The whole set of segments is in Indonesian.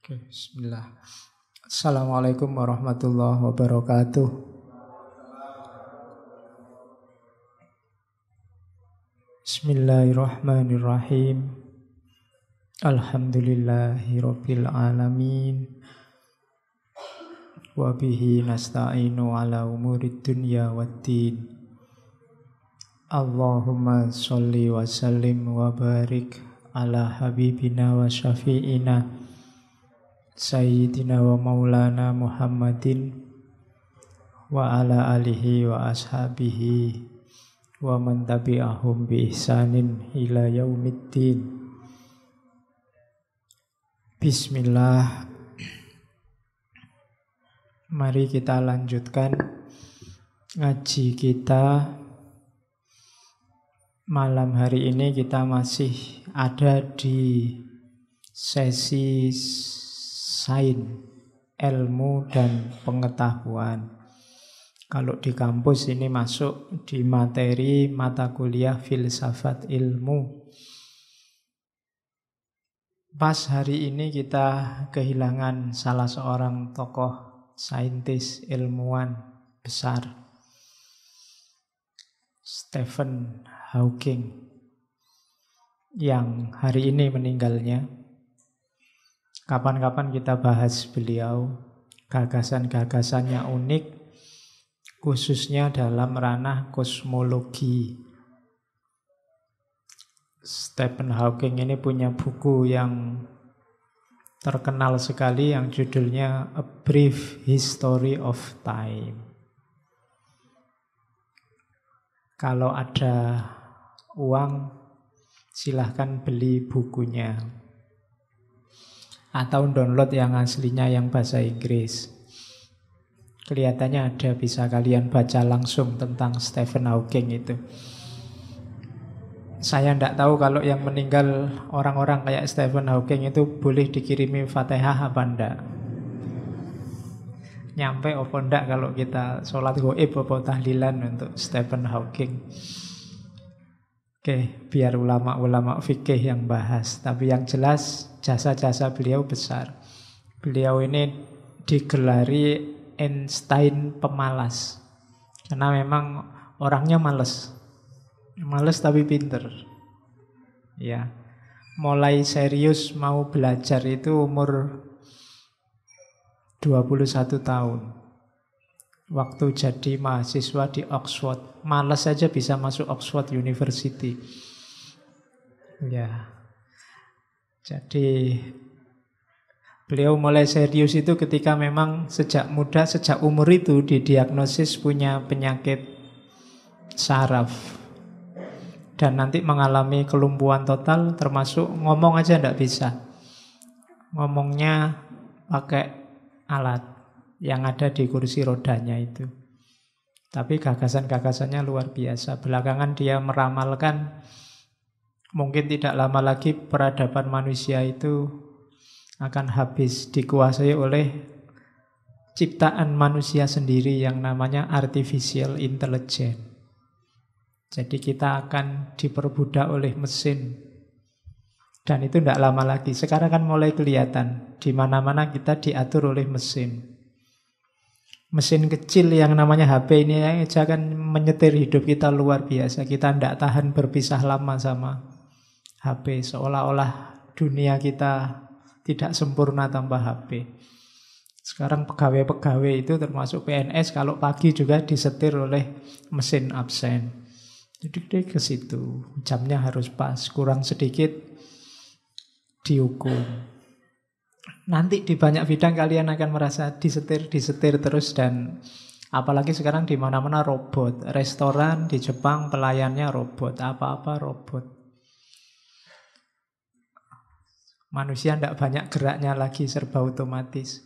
Oke, bismillah. Assalamualaikum warahmatullahi wabarakatuh. Bismillahirrahmanirrahim. Alhamdulillahi rabbil alamin. Wa bihi nasta'inu ala umurid dunya waddin. Allahumma sholli wa sallim wa barik ala habibina wa syafi'ina Sayyidina wa maulana Muhammadin wa ala alihi wa ashabihi wa man tabi'ahum bi ihsanin ila yaumiddin. Bismillah. Mari kita lanjutkan ngaji kita. Malam hari ini kita masih ada di sesi sains, ilmu dan pengetahuan. Kalau di kampus ini masuk di materi mata kuliah filsafat ilmu. Pas hari ini kita kehilangan salah seorang tokoh saintis ilmuwan besar, Stephen Hawking, yang hari ini meninggalnya. Kapan-kapan kita bahas beliau, gagasan-gagasannya unik, khususnya dalam ranah kosmologi. Stephen Hawking ini punya buku yang terkenal sekali yang judulnya A Brief History of Time. Kalau ada uang, silahkan beli bukunya. Atau download yang aslinya yang bahasa Inggris. Kelihatannya ada, bisa kalian baca langsung tentang Stephen Hawking itu. Saya tidak tahu kalau yang meninggal orang-orang kayak Stephen Hawking itu boleh dikirimi Fatihah apa enggak. Nyampe apa enggak kalau kita sholat goib apa tahlilan untuk Stephen Hawking. Oke, biar ulama-ulama fikih yang bahas. Tapi yang jelas jasa-jasa beliau besar. Beliau ini digelari Einstein pemalas. Karena memang orangnya males. Males tapi pinter. Ya. Mulai serius mau belajar itu umur 21 tahun. Waktu jadi mahasiswa di Oxford. Males saja bisa masuk Oxford University. Ya. Jadi beliau mulai serius itu ketika memang sejak muda, sejak umur itu didiagnosis punya penyakit saraf. Dan nanti mengalami kelumpuhan total, termasuk ngomong aja tidak bisa. Ngomongnya pakai alat yang ada di kursi rodanya itu. Tapi gagasan-gagasannya luar biasa. Belakangan dia meramalkan mungkin tidak lama lagi peradaban manusia itu akan habis, dikuasai oleh ciptaan manusia sendiri yang namanya artificial intelligence. Jadi kita akan diperbudak oleh mesin. Dan itu tidak lama lagi. Sekarang kan mulai kelihatan. Di mana-mana kita diatur oleh mesin. Mesin kecil yang namanya HP ini aja kan menyetir hidup kita luar biasa. Kita tidak tahan berpisah lama sama HP. Seolah-olah dunia kita tidak sempurna tanpa HP. Sekarang pegawai-pegawai itu termasuk PNS, kalau pagi juga disetir oleh mesin absen. Jadi ke situ, jamnya harus pas, kurang sedikit dihukum. Nanti di banyak bidang kalian akan merasa disetir terus, dan apalagi sekarang di mana-mana robot. Restoran di Jepang pelayannya robot, apa-apa robot. Manusia tidak banyak geraknya lagi, serba otomatis.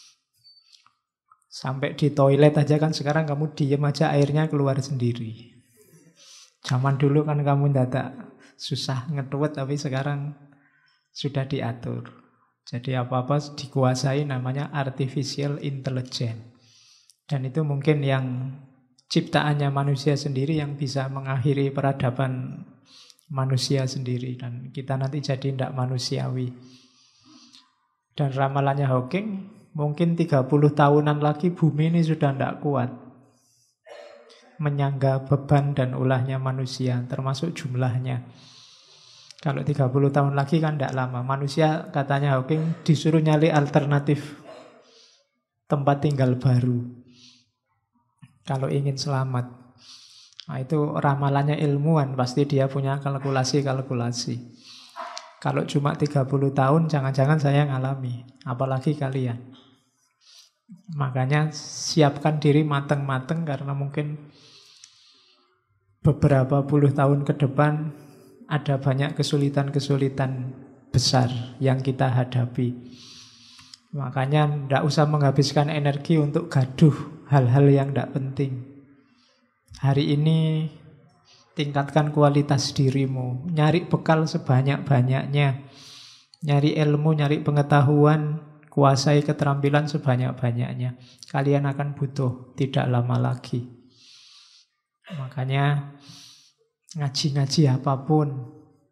Sampai di toilet aja kan sekarang kamu diem aja airnya keluar sendiri. Zaman dulu kan kamu tidak susah ngetuwet, tapi sekarang sudah diatur. Jadi apa-apa dikuasai, namanya artificial intelligence. Dan itu mungkin yang ciptaannya manusia sendiri yang bisa mengakhiri peradaban manusia sendiri. Dan kita nanti jadi tidak manusiawi. Dan ramalannya Hawking, mungkin 30 tahunan lagi bumi ini sudah tidak kuat menyangga beban dan ulahnya manusia, termasuk jumlahnya. Kalau 30 tahun lagi kan tidak lama. Manusia, katanya Hawking, disuruh nyari alternatif tempat tinggal baru kalau ingin selamat. Nah, itu ramalannya ilmuwan, pasti dia punya kalkulasi-kalkulasi. Kalau cuma 30 tahun, jangan-jangan saya ngalami, apalagi kalian. Makanya siapkan diri mateng-mateng, karena mungkin beberapa puluh tahun ke depan ada banyak kesulitan-kesulitan besar yang kita hadapi. Makanya tidak usah menghabiskan energi untuk gaduh hal-hal yang tidak penting. Hari ini tingkatkan kualitas dirimu, nyari bekal sebanyak-banyaknya, nyari ilmu, nyari pengetahuan, kuasai keterampilan sebanyak-banyaknya. Kalian akan butuh tidak lama lagi. Makanya ngaji-ngaji apapun,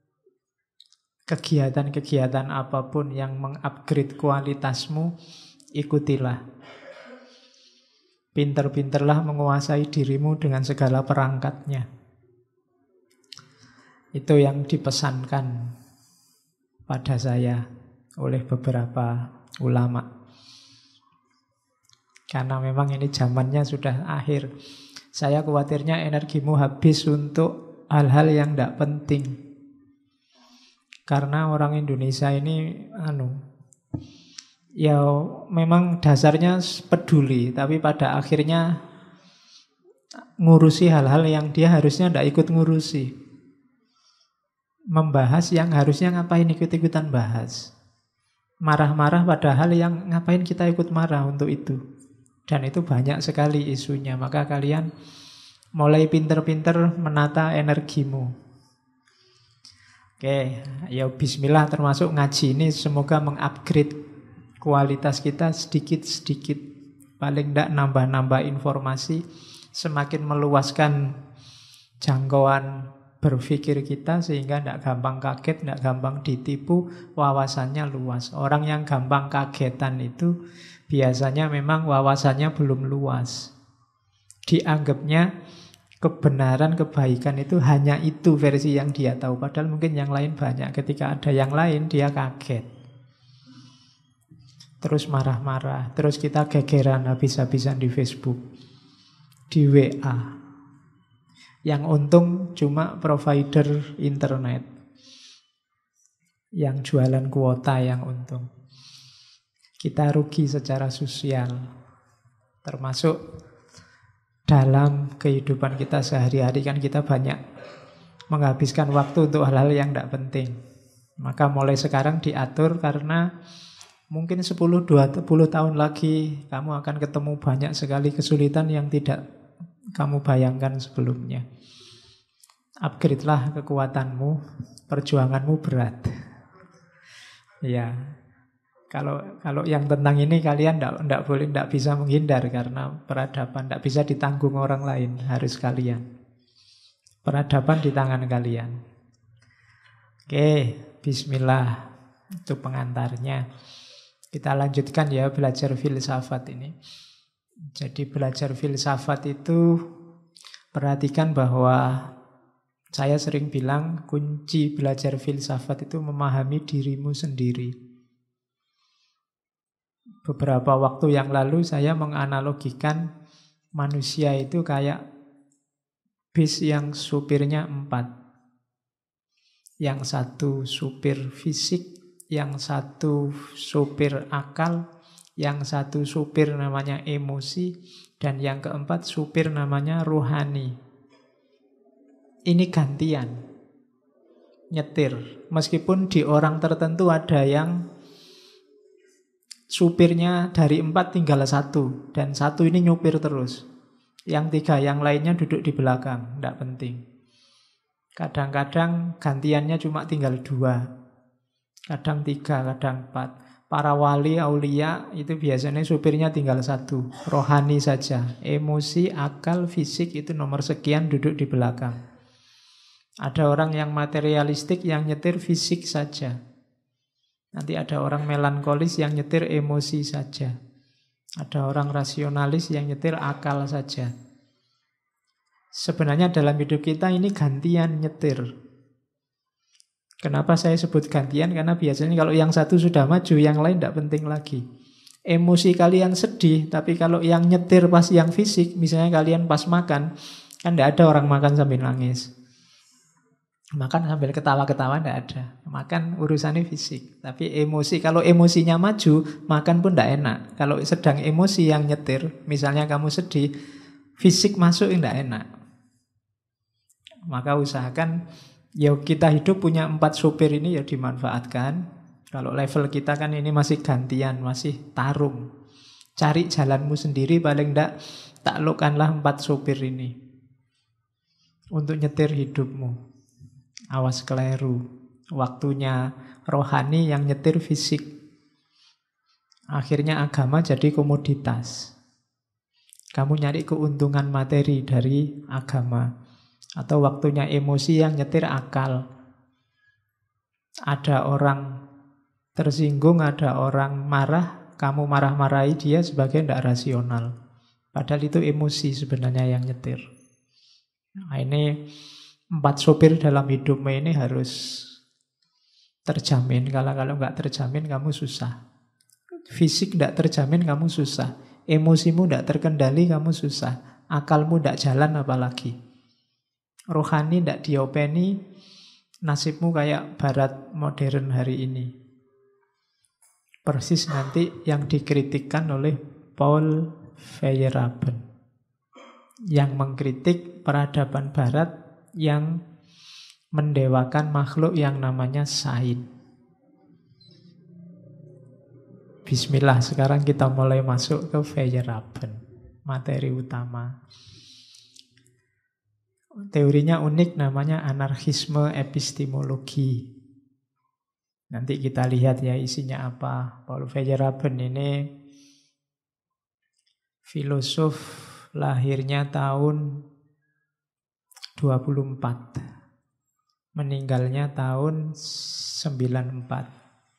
kegiatan-kegiatan apapun yang mengupgrade kualitasmu, ikutilah. Pinter-pinterlah menguasai dirimu dengan segala perangkatnya. Itu yang dipesankan pada saya oleh beberapa ulama. Karena memang ini zamannya sudah akhir. Saya khawatirnya energimu habis untuk hal-hal yang tidak penting. Karena orang Indonesia ini ya memang dasarnya peduli, tapi pada akhirnya ngurusi hal-hal yang dia harusnya tidak ikut ngurusi. Membahas yang harusnya ngapain ikut-ikutan bahas. Marah-marah pada hal yang ngapain kita ikut marah untuk itu. Dan itu banyak sekali isunya. Maka kalian mulai pinter-pinter menata energimu. Oke, ya bismillah, termasuk ngaji ini semoga mengupgrade kualitas kita sedikit-sedikit. Paling tidak nambah-nambah informasi, semakin meluaskan jangkauan berpikir kita sehingga tidak gampang kaget, tidak gampang ditipu, wawasannya luas. Orang yang gampang kagetan itu biasanya memang wawasannya belum luas. Dianggapnya kebenaran, kebaikan itu hanya itu versi yang dia tahu. Padahal mungkin yang lain banyak. Ketika ada yang lain, dia kaget. Terus marah-marah. Terus kita gegeran habis-habisan di Facebook, di WA. Yang untung cuma provider internet. Yang jualan kuota yang untung. Kita rugi secara sosial, termasuk dalam kehidupan kita sehari-hari kan kita banyak menghabiskan waktu untuk hal-hal yang tidak penting. Maka mulai sekarang diatur karena mungkin 10-20 tahun lagi kamu akan ketemu banyak sekali kesulitan yang tidak kamu bayangkan sebelumnya. Upgrade-lah kekuatanmu, perjuanganmu berat. Ya. Kalau yang tentang ini kalian tidak bisa menghindar karena peradaban tidak bisa ditanggung orang lain, harus kalian. Peradaban di tangan kalian. Oke, bismillah. Itu pengantarnya. Kita lanjutkan ya belajar filsafat ini. Jadi belajar filsafat itu perhatikan bahwa saya sering bilang kunci belajar filsafat itu memahami dirimu sendiri. Beberapa waktu yang lalu saya menganalogikan manusia itu kayak bis yang supirnya 4. Yang satu supir fisik, yang satu supir akal, yang satu supir namanya emosi, dan yang keempat supir namanya rohani. Ini gantian nyetir. Meskipun di orang tertentu ada yang supirnya dari 4 tinggal 1, dan 1 ini nyupir terus. Yang 3 yang lainnya duduk di belakang, tidak penting. Kadang-kadang gantiannya cuma tinggal 2, kadang 3, kadang 4. Para wali, aulia itu biasanya supirnya tinggal 1, rohani saja. Emosi, akal, fisik itu nomor sekian duduk di belakang. Ada orang yang materialistik yang nyetir fisik saja. Nanti ada orang melankolis yang nyetir emosi saja. Ada orang rasionalis yang nyetir akal saja. Sebenarnya dalam hidup kita ini gantian nyetir. Kenapa saya sebut gantian? Karena biasanya kalau yang satu sudah maju, yang lain tidak penting lagi. Emosi kalian sedih, tapi kalau yang nyetir pas yang fisik, misalnya kalian pas makan, kan tidak ada orang makan sambil nangis. Makan sambil ketawa-ketawa tidak ada. Makan urusannya fisik. Tapi emosi, kalau emosinya maju, makan pun tidak enak. Kalau sedang emosi yang nyetir, misalnya kamu sedih, fisik masuk tidak enak. Maka usahakan, ya kita hidup punya 4 sopir ini ya dimanfaatkan. Kalau level kita kan ini masih gantian, masih tarung. Cari jalanmu sendiri, paling tidak taklukkanlah 4 sopir ini. Untuk nyetir hidupmu. Awas keliru. Waktunya rohani yang nyetir fisik. Akhirnya agama jadi komoditas. Kamu nyari keuntungan materi dari agama. Atau waktunya emosi yang nyetir akal. Ada orang tersinggung, ada orang marah, kamu marah-marahi dia sebagai tidak rasional. Padahal itu emosi sebenarnya yang nyetir. Nah, ini 4 sopir dalam hidupmu ini harus terjamin. Kalau nggak terjamin kamu susah. Fisik tidak terjamin kamu susah. Emosimu tidak terkendali kamu susah. Akalmu tidak jalan apalagi. Rohani tidak diopeni, nasibmu kayak barat modern hari ini. Persis nanti yang dikritikkan oleh Paul Feyerabend, yang mengkritik peradaban barat yang mendewakan makhluk yang namanya sains. Bismillah, sekarang kita mulai masuk ke Feyerabend, materi utama. Teorinya unik, namanya anarkisme epistemologi. Nanti kita lihat ya isinya apa. Paul Feyerabend ini filosof, lahirnya tahun 24. Meninggalnya tahun 94.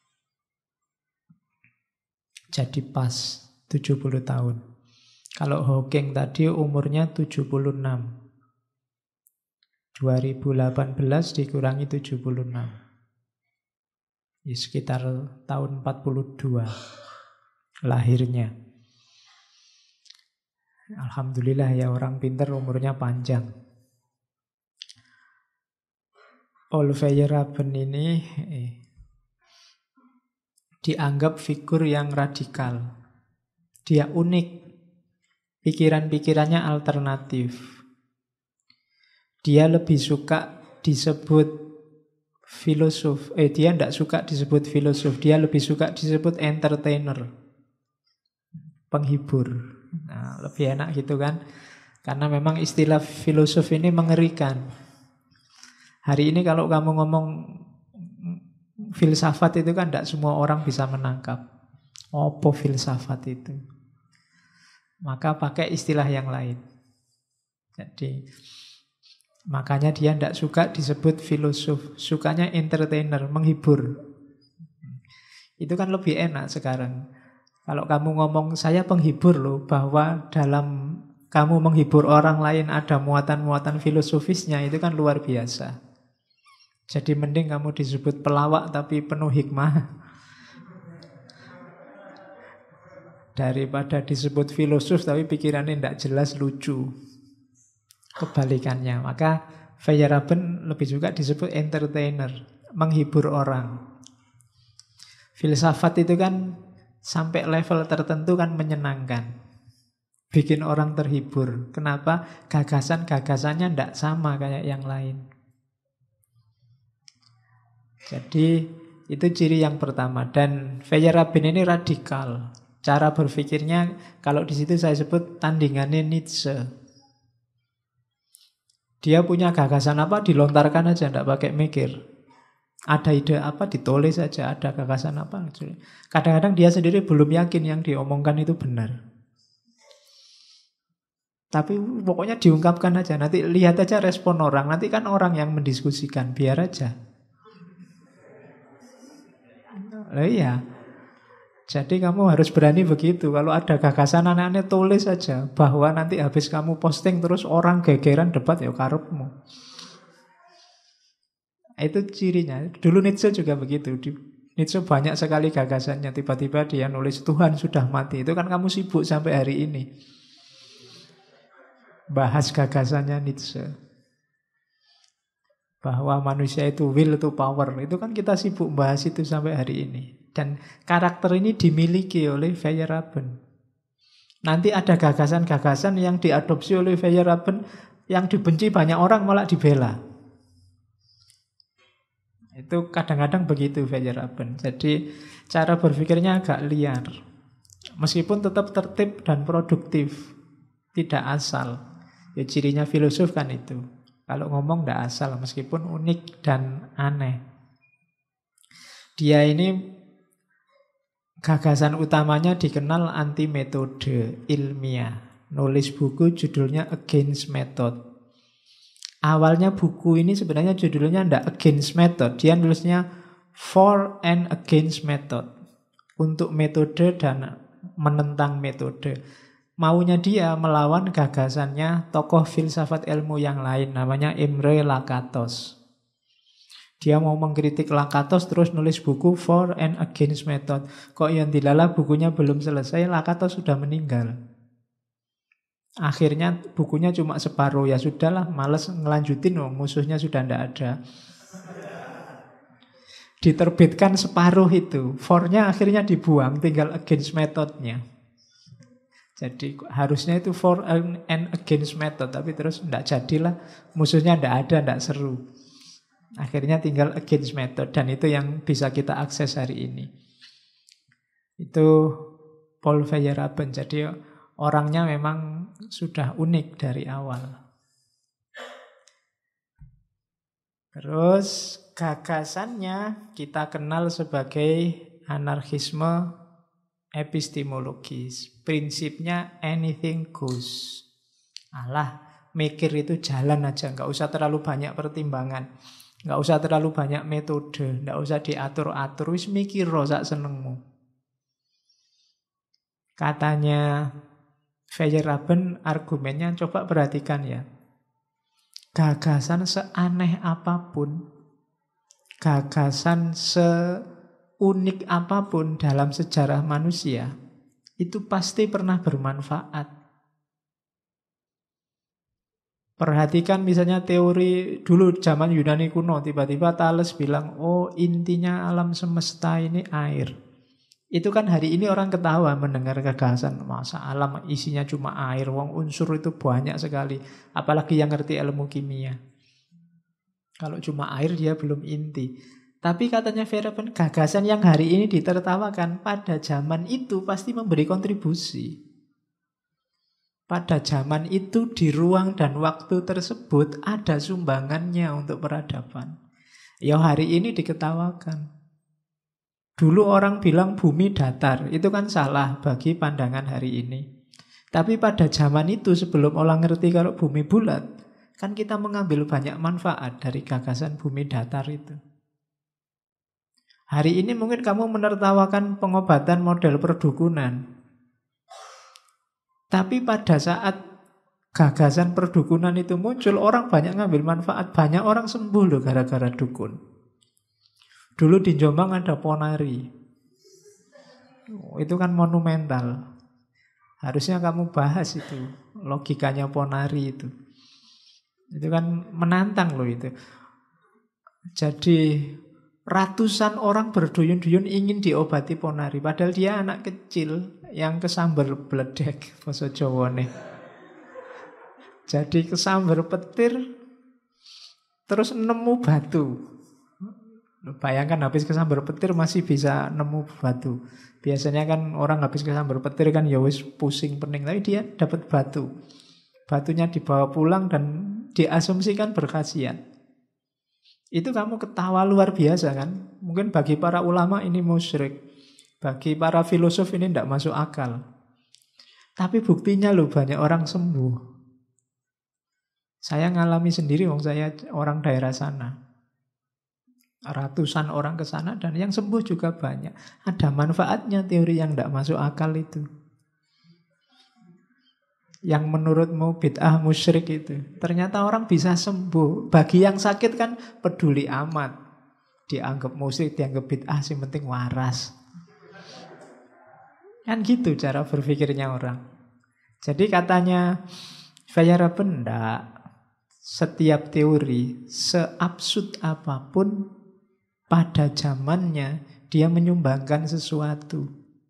Jadi pas 70 tahun. Kalau Hawking tadi umurnya 76. 2018 dikurangi 76. Ya, sekitar tahun 42 lahirnya. Alhamdulillah ya, orang pintar umurnya panjang. Paul Feyerabend ini dianggap figur yang radikal. Dia unik. Pikiran-pikirannya alternatif. Dia lebih suka disebut filosof. Dia tidak suka disebut filosof. Dia lebih suka disebut entertainer. Penghibur. Nah, lebih enak gitu kan. Karena memang istilah filosof ini mengerikan. Hari ini kalau kamu ngomong filsafat itu kan tidak semua orang bisa menangkap. Apa filsafat itu? Maka pakai istilah yang lain. Jadi makanya dia tidak suka disebut filosof. Sukanya entertainer, menghibur. Itu kan lebih enak sekarang. Kalau kamu ngomong saya penghibur loh, bahwa dalam kamu menghibur orang lain ada muatan-muatan filosofisnya, itu kan luar biasa. Jadi mending kamu disebut pelawak tapi penuh hikmah daripada disebut filosof tapi pikirannya tidak jelas, lucu. Kebalikannya. Maka Feyerabend lebih suka disebut entertainer, menghibur orang. Filsafat itu kan sampai level tertentu kan menyenangkan, bikin orang terhibur. Kenapa? Gagasan-gagasannya tidak sama kayak yang lain. Jadi itu ciri yang pertama. Dan Feyerabend ini radikal. Cara berpikirnya kalau di situ saya sebut tandingannya Nietzsche. Dia punya gagasan apa dilontarkan aja, tidak pakai mikir. Ada ide apa ditulis saja, ada gagasan apa. Kadang-kadang dia sendiri belum yakin yang diomongkan itu benar. Tapi pokoknya diungkapkan aja. Nanti lihat aja respon orang. Nanti kan orang yang mendiskusikan, biar aja. Lah iya. Jadi kamu harus berani begitu. Kalau ada gagasan aneh-aneh tulis saja. Bahwa nanti habis kamu posting terus orang gegeran debat ya karepmu. Itu cirinya. Dulu Nietzsche juga begitu. Nietzsche banyak sekali gagasannya. Tiba-tiba dia nulis Tuhan sudah mati. Itu kan kamu sibuk sampai hari ini. Bahas gagasannya Nietzsche. Bahwa manusia itu will to power. Itu kan kita sibuk bahas itu sampai hari ini. Dan karakter ini dimiliki oleh Feyerabend. Nanti ada gagasan-gagasan yang diadopsi oleh Feyerabend, yang dibenci banyak orang malah dibela. Itu kadang-kadang begitu Feyerabend. Jadi cara berpikirnya agak liar. Meskipun tetap tertib dan produktif. Tidak asal. Ya cirinya filosof kan itu. Kalau ngomong tidak asal, meskipun unik dan aneh. Dia ini gagasan utamanya dikenal anti metode ilmiah. Nulis buku judulnya Against Method. Awalnya buku ini sebenarnya judulnya tidak Against Method. Dia nulisnya For and Against Method. Untuk metode dan menentang metode. Maunya dia melawan gagasannya tokoh filsafat ilmu yang lain. Namanya Imre Lakatos. Dia mau mengkritik Lakatos terus nulis buku For and Against Method. Kok yang dilala bukunya belum selesai, Lakatos sudah meninggal. Akhirnya bukunya cuma separuh. Ya sudahlah, males ngelanjutin, musuhnya sudah tidak ada. Diterbitkan separuh itu. For-nya akhirnya dibuang, tinggal Against Method-nya. Jadi harusnya itu For and Against Method. Tapi terus tidak jadilah, musuhnya tidak ada, tidak seru. Akhirnya tinggal Against Method. Dan itu yang bisa kita akses hari ini. Itu Paul Feyerabend. Jadi orangnya memang sudah unik dari awal. Terus gagasannya kita kenal sebagai anarkisme epistemologis. Prinsipnya anything goes. Alah, mikir itu jalan aja. Nggak usah terlalu banyak pertimbangan. Nggak usah terlalu banyak metode, nggak usah diatur-atur, wis mikir sak senengmu. Katanya Feyerabend, argumennya coba perhatikan ya. Gagasan seaneh apapun, gagasan seunik apapun dalam sejarah manusia, itu pasti pernah bermanfaat. Perhatikan misalnya teori dulu zaman Yunani kuno, tiba-tiba Thales bilang, oh intinya alam semesta ini air. Itu kan hari ini orang ketawa mendengar gagasan, masa alam isinya cuma air, wong unsur itu banyak sekali. Apalagi yang ngerti ilmu kimia. Kalau cuma air dia belum inti. Tapi katanya Feyerabend, gagasan yang hari ini ditertawakan pada zaman itu pasti memberi kontribusi. Pada zaman itu di ruang dan waktu tersebut ada sumbangannya untuk peradaban. Ya hari ini diketawakan. Dulu orang bilang bumi datar, itu kan salah bagi pandangan hari ini. Tapi pada zaman itu sebelum orang ngerti kalau bumi bulat, kan kita mengambil banyak manfaat dari gagasan bumi datar itu. Hari ini mungkin kamu menertawakan pengobatan model perdukunan. Tapi pada saat gagasan perdukunan itu muncul, orang banyak ngambil manfaat. Banyak orang sembuh loh gara-gara dukun. Dulu di Jombang ada ponari. Itu kan monumental. Harusnya kamu bahas itu. Logikanya ponari itu. Itu kan menantang loh itu. Jadi ratusan orang berduyun-duyun ingin diobati ponari. Padahal dia anak kecil yang kesambar bledek, basa Jawane. Jadi kesambar petir, terus nemu batu. Bayangkan habis kesambar petir masih bisa nemu batu. Biasanya kan orang habis kesambar petir kan ya wis pusing pening, tapi dia dapat batu. Batunya dibawa pulang dan diasumsikan berkhasiat. Itu kamu ketawa luar biasa kan? Mungkin bagi para ulama ini musyrik. Bagi para filosof ini tidak masuk akal. Tapi buktinya loh banyak orang sembuh. Saya ngalami sendiri, saya orang daerah sana. Ratusan orang ke sana dan yang sembuh juga banyak. Ada manfaatnya teori yang tidak masuk akal itu. Yang menurutmu bid'ah musyrik itu. Ternyata orang bisa sembuh. Bagi yang sakit kan peduli amat. Dianggap musyrik, dianggap bid'ah, sih penting waras. Kan gitu cara berpikirnya orang. Jadi katanya Feyerabend, enggak. Setiap teori, seabsurd apapun, pada zamannya dia menyumbangkan sesuatu.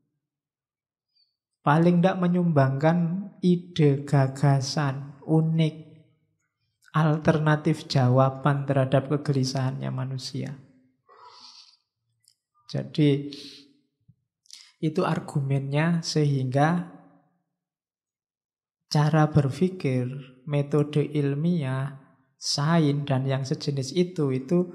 Paling tidak menyumbangkan ide, gagasan, unik, alternatif jawaban terhadap kegelisahannya manusia. Jadi itu argumennya sehingga cara berpikir, metode ilmiah, sains dan yang sejenis itu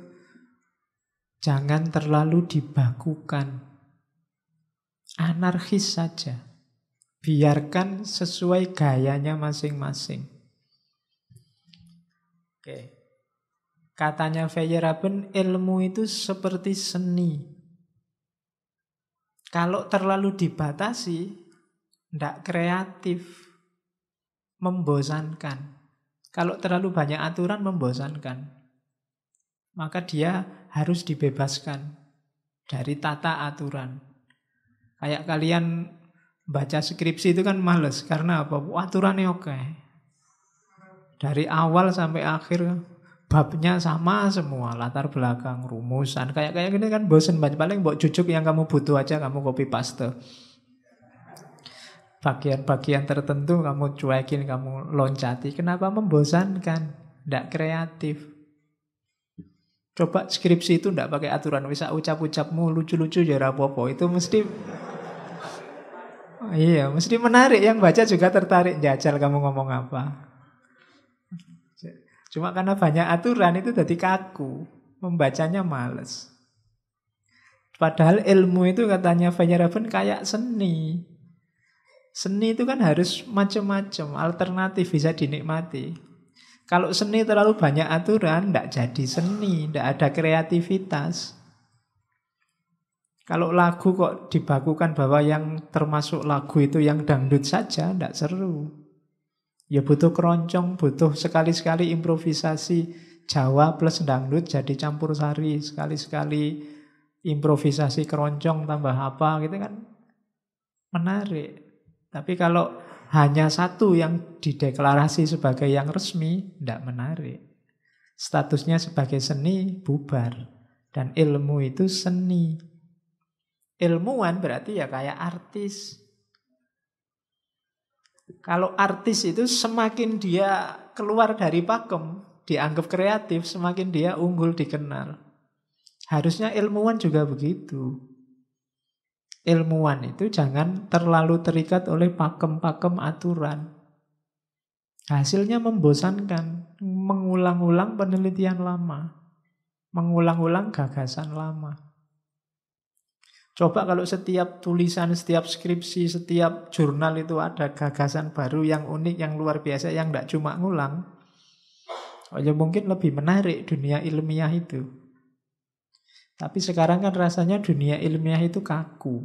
jangan terlalu dibakukan. Anarkis saja. Biarkan sesuai gayanya masing-masing. Oke. Katanya Feyerabend, ilmu itu seperti seni. Kalau terlalu dibatasi, tidak kreatif, membosankan. Kalau terlalu banyak aturan, membosankan. Maka dia harus dibebaskan dari tata aturan. Kayak kalian baca skripsi itu kan males. Karena apa? Aturannya oke. Dari awal sampai akhir babnya sama semua. Latar belakang, rumusan. Kayak gini kan bosen banget. Paling mbok jujuk yang kamu butuh aja kamu copy paste. Bagian-bagian tertentu kamu cuekin, kamu loncati. Kenapa membosankan? Tidak kreatif. Coba skripsi itu tidak pakai aturan. Bisa ucap-ucapmu lucu-lucu ya rapopo. Itu mesti... Iya, mesti menarik. Yang baca juga tertarik. Jajal kamu ngomong apa. Cuma karena banyak aturan itu jadi kaku. Membacanya males. Padahal ilmu itu katanya Feyerabend kayak seni. Seni itu kan harus macam-macam. Alternatif bisa dinikmati. Kalau seni terlalu banyak aturan, tidak jadi seni. Tidak ada kreativitas. Kalau lagu kok dibakukan bahwa yang termasuk lagu itu yang dangdut saja, tidak seru. Ya butuh keroncong, butuh sekali-sekali improvisasi Jawa plus dangdut jadi campur sari. Sekali-sekali improvisasi keroncong tambah apa gitu kan menarik. Tapi kalau hanya satu yang dideklarasi sebagai yang resmi, tidak menarik. Statusnya sebagai seni bubar. Dan ilmu itu seni. Ilmuwan berarti ya kayak artis. Kalau artis itu semakin dia keluar dari pakem, dianggap kreatif, semakin dia unggul dikenal. Harusnya ilmuwan juga begitu. Ilmuwan itu jangan terlalu terikat oleh pakem-pakem aturan. Hasilnya membosankan, mengulang-ulang penelitian lama, mengulang-ulang gagasan lama. Coba kalau setiap tulisan, setiap skripsi, setiap jurnal itu ada gagasan baru yang unik, yang luar biasa, yang tidak cuma ngulang. Oh ya mungkin lebih menarik dunia ilmiah itu. Tapi sekarang kan rasanya dunia ilmiah itu kaku.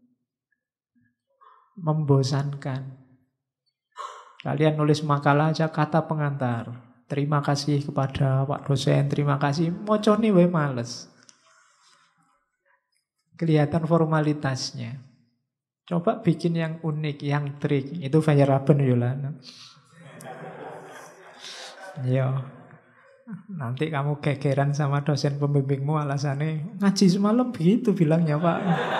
Membosankan. Kalian nulis makalah aja kata pengantar. Terima kasih kepada Pak dosen, terima kasih. Moconi we males. Kelihatan formalitasnya. Coba bikin yang unik, yang trik. Itu Feyerabend Yolanda. Yo. Nanti kamu gegeran sama dosen pembimbingmu alasannya ngaji semalam begitu bilangnya Pak.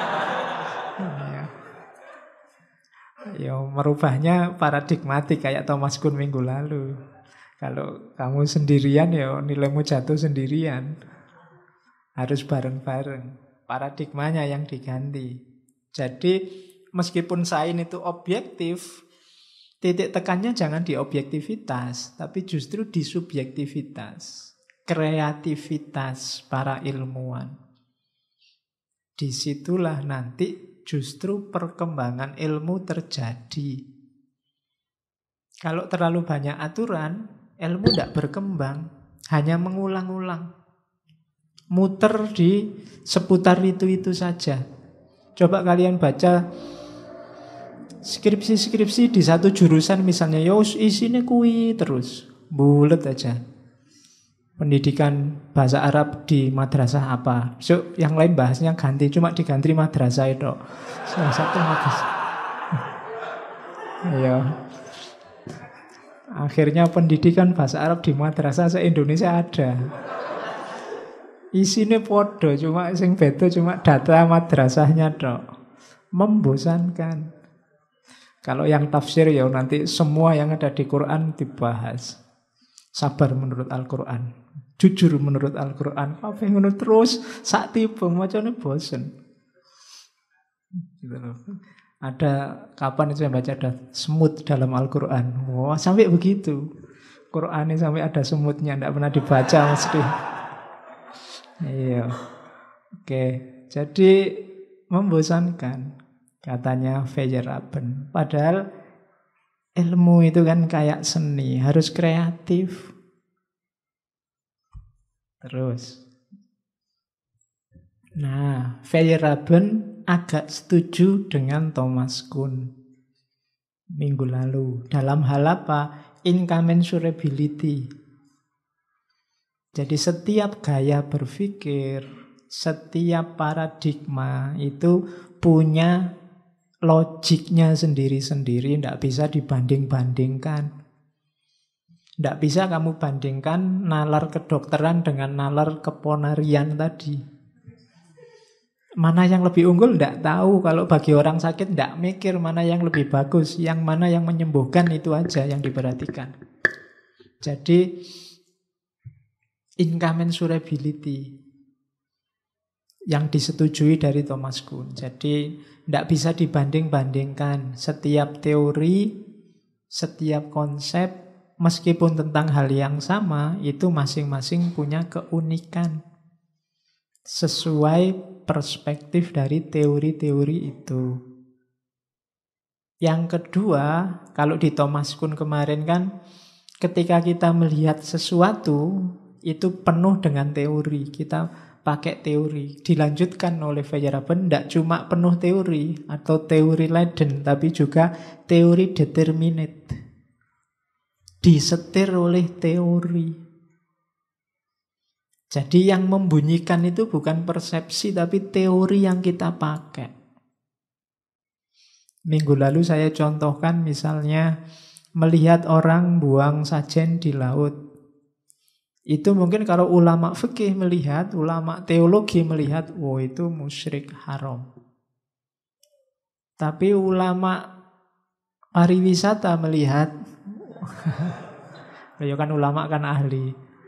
Ya, merubahnya paradigmatik kayak Thomas Kuhn minggu lalu. Kalau kamu sendirian ya nilaimu jatuh sendirian. Harus bareng-bareng. Paradigmanya yang diganti. Jadi meskipun sains itu objektif, titik tekannya jangan di objektivitas, tapi justru di subjektivitas, kreativitas para ilmuwan. Disitulah nanti justru perkembangan ilmu terjadi. Kalau terlalu banyak aturan, ilmu tidak berkembang, hanya mengulang-ulang. muter di seputar itu saja. Coba kalian baca skripsi-skripsi di satu jurusan misalnya, ya isinya kui terus, bulet aja. Pendidikan bahasa Arab di madrasah apa? So, yang lain bahasnya ganti, cuma diganti madrasah itu. Salah satu madrasah. Ya. Akhirnya pendidikan bahasa Arab di madrasah se-Indonesia ada. Isinya podo, cuma sing beda cuma data madrasahnya tok. Membosankan. Kalau yang tafsir ya nanti semua yang ada di Quran dibahas. Sabar menurut Al-Quran, jujur menurut Al-Quran. Apa yang menurut terus sak tipe macamnya bosen. Gitu loh. Ada kapan itu saya baca ada semut dalam Al-Quran. Wah, sampai begitu. Qurannya sampai ada semutnya, tidak pernah dibaca mesti. Iya. Oke, jadi membosankan katanya Feyerabend. Padahal ilmu itu kan kayak seni, harus kreatif. Terus. Nah, Feyerabend agak setuju dengan Thomas Kuhn minggu lalu. Dalam hal apa? Incommensurability. Jadi setiap gaya berpikir, setiap paradigma itu punya logiknya sendiri-sendiri, tidak bisa dibanding-bandingkan. Tidak bisa kamu bandingkan nalar kedokteran dengan nalar keponarian tadi. Mana yang lebih unggul tidak tahu. Kalau bagi orang sakit tidak mikir mana yang lebih bagus, yang mana yang menyembuhkan, itu aja yang diperhatikan. Jadi incommensurability yang disetujui dari Thomas Kuhn. Jadi tidak bisa dibanding-bandingkan. Setiap teori, setiap konsep, meskipun tentang hal yang sama, itu masing-masing punya keunikan sesuai perspektif dari teori-teori itu. Yang kedua, kalau di Thomas Kuhn kemarin kan, ketika kita melihat sesuatu, itu penuh dengan teori. Kita pakai teori. Dilanjutkan oleh Feyerabend, tidak cuma penuh teori atau teori laden, tapi juga teori determinate. Disetir oleh teori. Jadi yang membunyikan itu bukan persepsi, tapi teori yang kita pakai. Minggu lalu saya contohkan misalnya melihat orang buang sajen di laut. Itu mungkin kalau ulama fikih melihat, ulama teologi melihat, oh itu musyrik haram. Tapi ulama pariwisata melihat, ya kan ulama kan ahli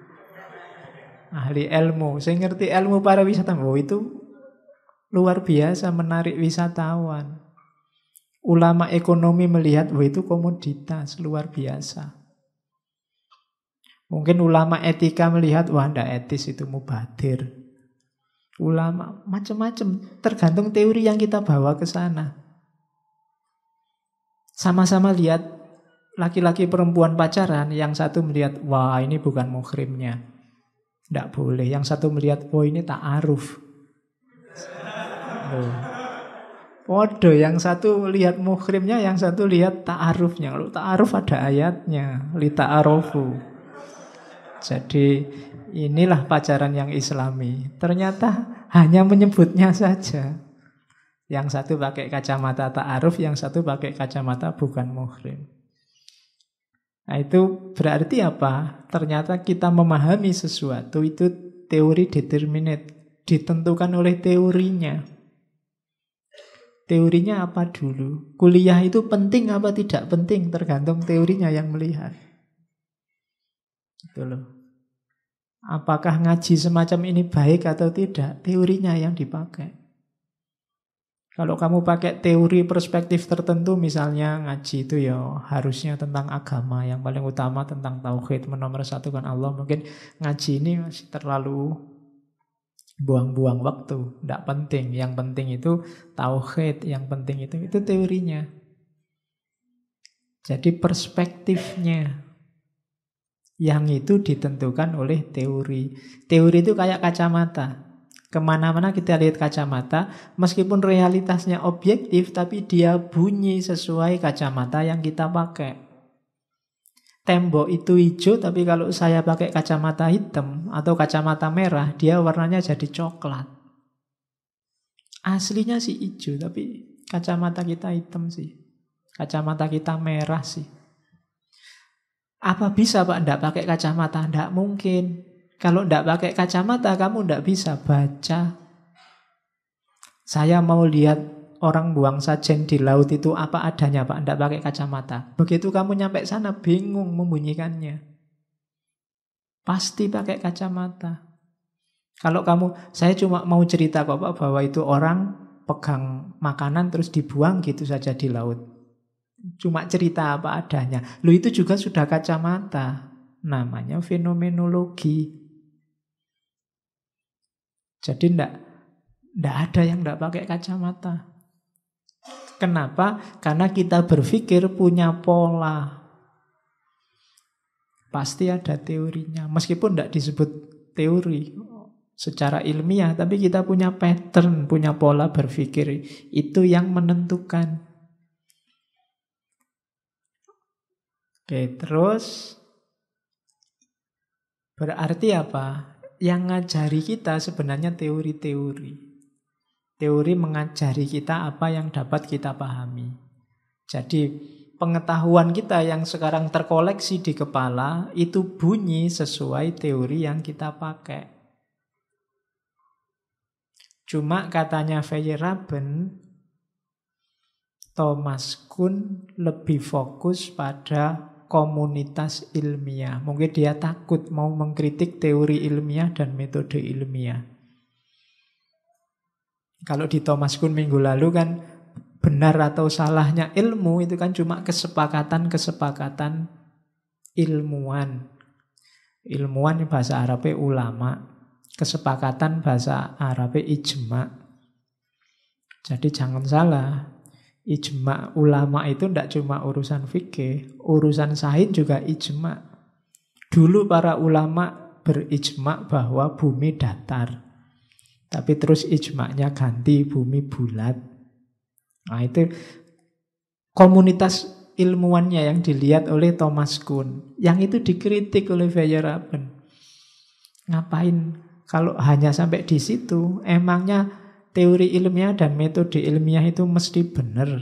ilmu. Saya ngerti ilmu pariwisata, oh itu luar biasa menarik wisatawan. Ulama ekonomi melihat, oh itu komoditas luar biasa. Mungkin ulama etika melihat, wah ndak etis itu mubadir. Ulama macam-macam, tergantung teori yang kita bawa ke sana. Sama-sama lihat laki-laki perempuan pacaran, yang satu melihat, wah ini bukan muhrimnya, ndak boleh. Yang satu melihat, wah ini ta'aruf. Podo, yang satu lihat muhrimnya, yang satu lihat ta'arufnya. Kalau ta'aruf ada ayatnya, li ta'arufu. Jadi inilah pacaran yang islami. Ternyata hanya menyebutnya saja. Yang satu pakai kacamata ta'aruf, yang satu pakai kacamata bukan muhrim. Nah itu berarti apa? Ternyata kita memahami sesuatu itu teori determinate. Ditentukan oleh teorinya. Teorinya apa dulu? Kuliah itu penting apa tidak penting? Tergantung teorinya yang melihat. Gitu loh. Apakah ngaji semacam ini baik atau tidak? Teorinya yang dipakai. Kalau kamu pakai teori perspektif tertentu, misalnya ngaji itu ya harusnya tentang agama, yang paling utama tentang tauhid, menomorsatukan Allah. Mungkin ngaji ini masih terlalu buang-buang waktu, tidak penting. Yang penting itu tauhid, yang penting itu teorinya. Jadi perspektifnya. Yang itu ditentukan oleh teori. Teori itu kayak kacamata. Kemana-mana kita lihat kacamata, meskipun realitasnya objektif, tapi dia bunyi sesuai kacamata yang kita pakai. Tembok itu hijau, tapi kalau saya pakai kacamata hitam atau kacamata merah, dia warnanya jadi coklat. Aslinya sih hijau, tapi kacamata kita hitam sih. Kacamata kita merah sih. Apa bisa Pak enggak pakai kacamata? Enggak mungkin. Kalau enggak pakai kacamata, kamu enggak bisa baca. Saya mau lihat orang buang sajen di laut itu apa adanya Pak, enggak pakai kacamata. Begitu kamu nyampe sana, bingung membunyikannya. Pasti pakai kacamata. Kalau kamu, saya cuma mau cerita kok Pak, bahwa itu orang pegang makanan terus dibuang gitu saja di laut. Cuma cerita apa adanya. Loh itu juga sudah kacamata. Namanya fenomenologi. Jadi ndak ada yang ndak pakai kacamata. Kenapa? Karena kita berpikir punya pola. Pasti ada teorinya. Meskipun ndak disebut teori secara ilmiah, tapi kita punya pattern, punya pola berpikir. Itu yang menentukan. Oke, terus berarti apa? Yang ngajari kita sebenarnya teori-teori. Teori mengajari kita apa yang dapat kita pahami. Jadi pengetahuan kita yang sekarang terkoleksi di kepala itu bunyi sesuai teori yang kita pakai. Cuma katanya Feyerabend, Thomas Kuhn lebih fokus pada komunitas ilmiah. Mungkin dia takut mau mengkritik teori ilmiah dan metode ilmiah. Kalau di Thomas Kuhn minggu lalu kan benar atau salahnya ilmu itu kan cuma kesepakatan-kesepakatan ilmuwan. Ilmuwan bahasa Arabnya ulama. Kesepakatan bahasa Arabnya ijma. Jadi jangan salah. Ijma ulama itu tidak cuma urusan fikih, urusan sains juga ijma. Dulu para ulama berijma bahwa bumi datar. Tapi terus ijma'nya ganti bumi bulat. Nah itu komunitas ilmuwannya yang dilihat oleh Thomas Kuhn. Yang itu dikritik oleh Feyerabend. Ngapain kalau hanya sampai di situ? Emangnya teori ilmiah dan metode ilmiah itu mesti benar?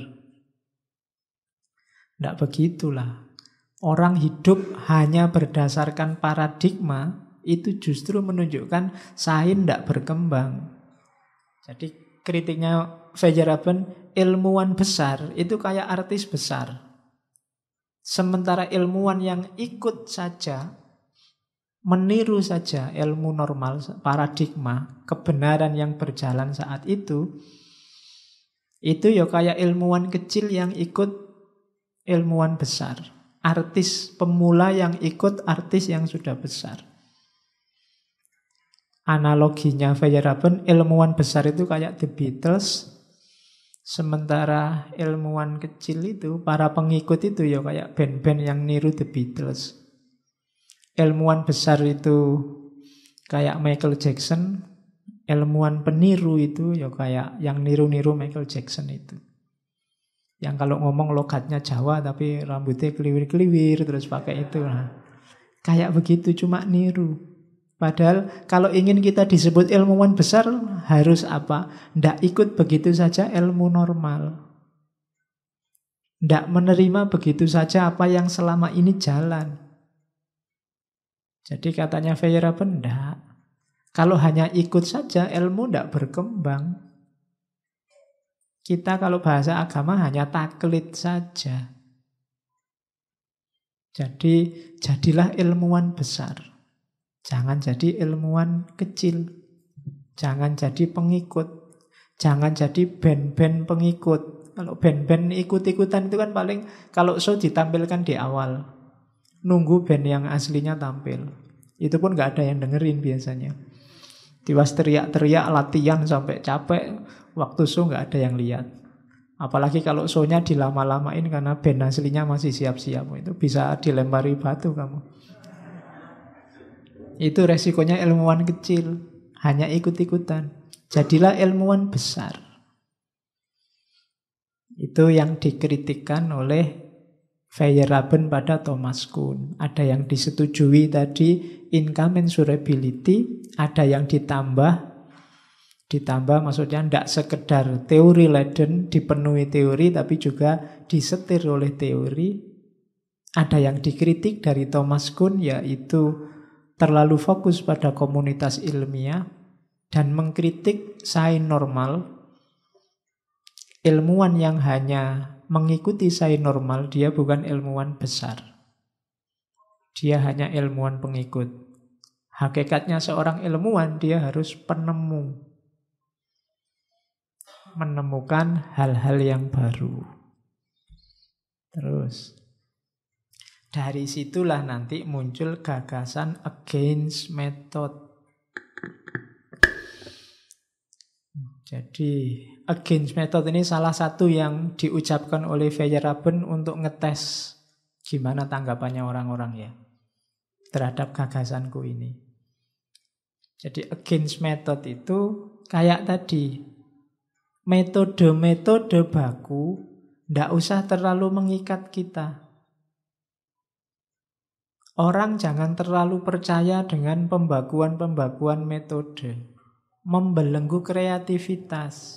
Tidak begitulah. Orang hidup hanya berdasarkan paradigma, itu justru menunjukkan sains tidak berkembang. Jadi kritiknya Feyerabend, ilmuwan besar itu kayak artis besar. Sementara ilmuwan yang ikut saja, meniru saja ilmu normal, paradigma, kebenaran yang berjalan saat itu ya kayak ilmuwan kecil yang ikut ilmuwan besar. Artis pemula yang ikut artis yang sudah besar. Analoginya Feyerabend, ilmuwan besar itu kayak The Beatles, sementara ilmuwan kecil itu, para pengikut itu ya kayak band-band yang niru The Beatles. Ilmuwan besar itu kayak Michael Jackson, ilmuwan peniru itu ya kayak yang niru-niru Michael Jackson itu. Yang kalau ngomong logatnya Jawa tapi rambutnya keliwir-keliwir terus pakai itu. Nah, kayak begitu cuma niru. Padahal kalau ingin kita disebut ilmuwan besar harus apa? Ndak ikut begitu saja ilmu normal. Ndak menerima begitu saja apa yang selama ini jalan. Jadi katanya Feyerabend, ndak. Kalau hanya ikut saja ilmu ndak berkembang. Kita kalau bahasa agama hanya taklid saja. Jadi jadilah ilmuwan besar. Jangan jadi ilmuwan kecil. Jangan jadi pengikut. Jangan jadi band-band pengikut. Kalau band-band ikut-ikutan itu kan paling kalau show ditampilkan di awal. Nunggu band yang aslinya tampil. Itu pun gak ada yang dengerin biasanya. Tiwas teriak-teriak latihan sampai capek. Waktu show gak ada yang lihat. Apalagi kalau show-nya dilama-lamain karena band aslinya masih siap-siap. Itu bisa dilempari batu kamu. Itu resikonya ilmuwan kecil, hanya ikut-ikutan. Jadilah ilmuwan besar. Itu yang dikritikkan oleh Feyerabend pada Thomas Kuhn. Ada yang disetujui tadi, incommensurability, ada yang ditambah maksudnya tidak sekedar teori Leiden dipenuhi teori, tapi juga disetir oleh teori. Ada yang dikritik dari Thomas Kuhn, yaitu terlalu fokus pada komunitas ilmiah dan mengkritik sains normal. Ilmuwan yang hanya mengikuti sains normal, dia bukan ilmuwan besar. Dia hanya ilmuwan pengikut. Hakikatnya seorang ilmuwan, dia harus penemu. Menemukan hal-hal yang baru. Terus dari situlah nanti muncul gagasan against method. Jadi against method ini salah satu yang diucapkan oleh Feyerabend untuk ngetes gimana tanggapannya orang-orang ya terhadap gagasanku ini. Jadi against method itu kayak tadi, metode-metode baku ndak usah terlalu mengikat kita. Orang jangan terlalu percaya dengan pembakuan-pembakuan metode. Membelenggu kreativitas.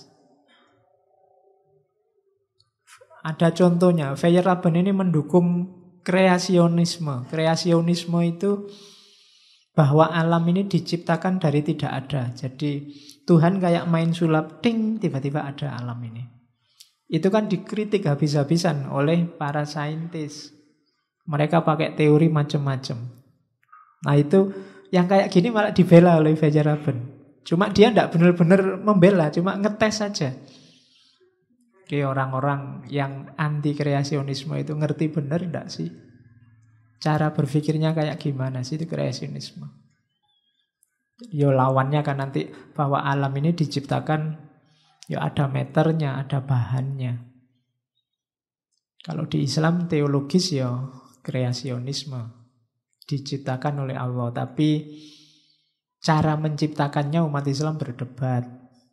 Ada contohnya, Feyerabend ini mendukung kreasionisme. Kreasionisme itu bahwa alam ini diciptakan dari tidak ada. Jadi Tuhan kayak main sulap, ting, tiba-tiba ada alam ini. Itu kan dikritik habis-habisan oleh para saintis. Mereka pakai teori macam-macam. Nah itu yang kayak gini malah dibela oleh Feyerabend. Cuma dia tidak benar-benar membela, cuma ngetes saja. Oke, orang-orang yang anti kreasionisme itu ngerti benar tidak sih? Cara berpikirnya kayak gimana sih itu kreasionisme? Yo lawannya kan nanti bahwa alam ini diciptakan, yo ada meternya, ada bahannya. Kalau di Islam teologis yo kreasionisme diciptakan oleh Allah, tapi cara menciptakannya umat Islam berdebat.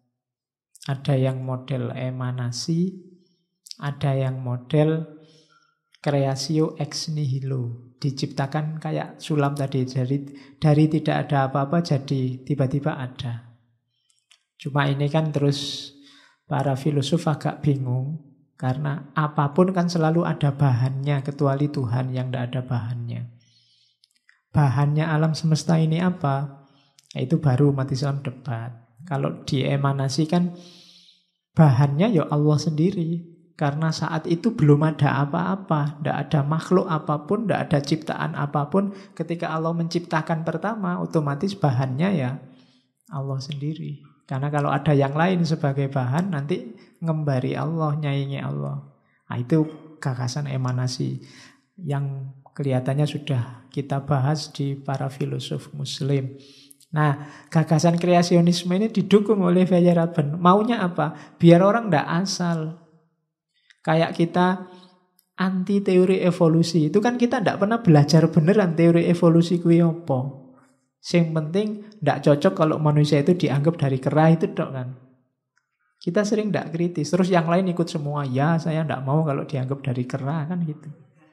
Ada yang model emanasi, ada yang model creatio ex nihilo, diciptakan kayak sulam tadi, dari tidak ada apa-apa jadi tiba-tiba ada. Cuma ini kan terus para filosof agak bingung. Karena apapun kan selalu ada bahannya, kecuali Tuhan yang tidak ada bahannya. Bahannya alam semesta ini apa? Itu baru umat Islam debat. Kalau diemanasi kan bahannya ya Allah sendiri. Karena saat itu belum ada apa-apa, tidak ada makhluk apapun, tidak ada ciptaan apapun. Ketika Allah menciptakan pertama, otomatis bahannya ya Allah sendiri. Karena kalau ada yang lain sebagai bahan, nanti ngembari Allah, nyaingi Allah. Nah, itu gagasan emanasi yang kelihatannya sudah kita bahas di para filosof Muslim. Nah, gagasan kreasionisme ini didukung oleh Feyerabend. Maunya apa? Biar orang tidak asal. Kayak kita anti teori evolusi. Itu kan kita tidak pernah belajar beneran teori evolusi kuwi apa. Yang penting tidak cocok kalau manusia itu dianggap dari kera itu dok kan. Kita sering tidak kritis. Terus yang lain ikut semua. Ya saya tidak mau kalau dianggap dari kera kan gitu.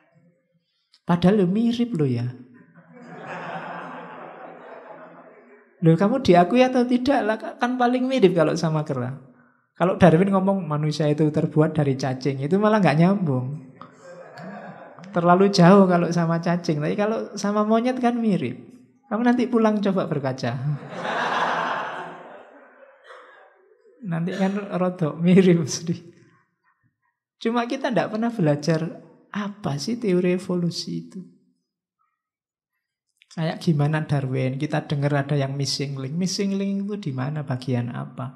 Padahal mirip loh ya. Loh kamu diakui atau tidak lah, kan paling mirip kalau sama kera. Kalau Darwin ngomong manusia itu terbuat dari cacing, itu malah nggak nyambung. Terlalu jauh kalau sama cacing. Tapi kalau sama monyet kan mirip. Kamu nanti pulang coba berkaca. Nanti kan rodok mirip sedih. Cuma kita tidak pernah belajar apa sih teori evolusi itu. Kayak gimana Darwin, kita dengar ada yang missing link. Missing link itu di mana, bagian apa?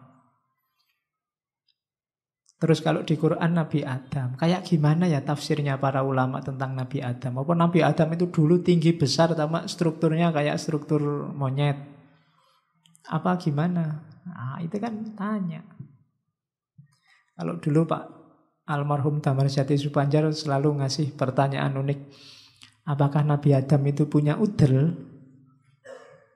Terus kalau di Quran Nabi Adam, kayak gimana ya tafsirnya para ulama tentang Nabi Adam? Apa Nabi Adam itu dulu tinggi besar, sama strukturnya kayak struktur monyet? Apa gimana? Nah, itu kan tanya. Kalau dulu Pak almarhum Damarsjati Supanjar selalu ngasih pertanyaan unik. Apakah Nabi Adam itu punya udel?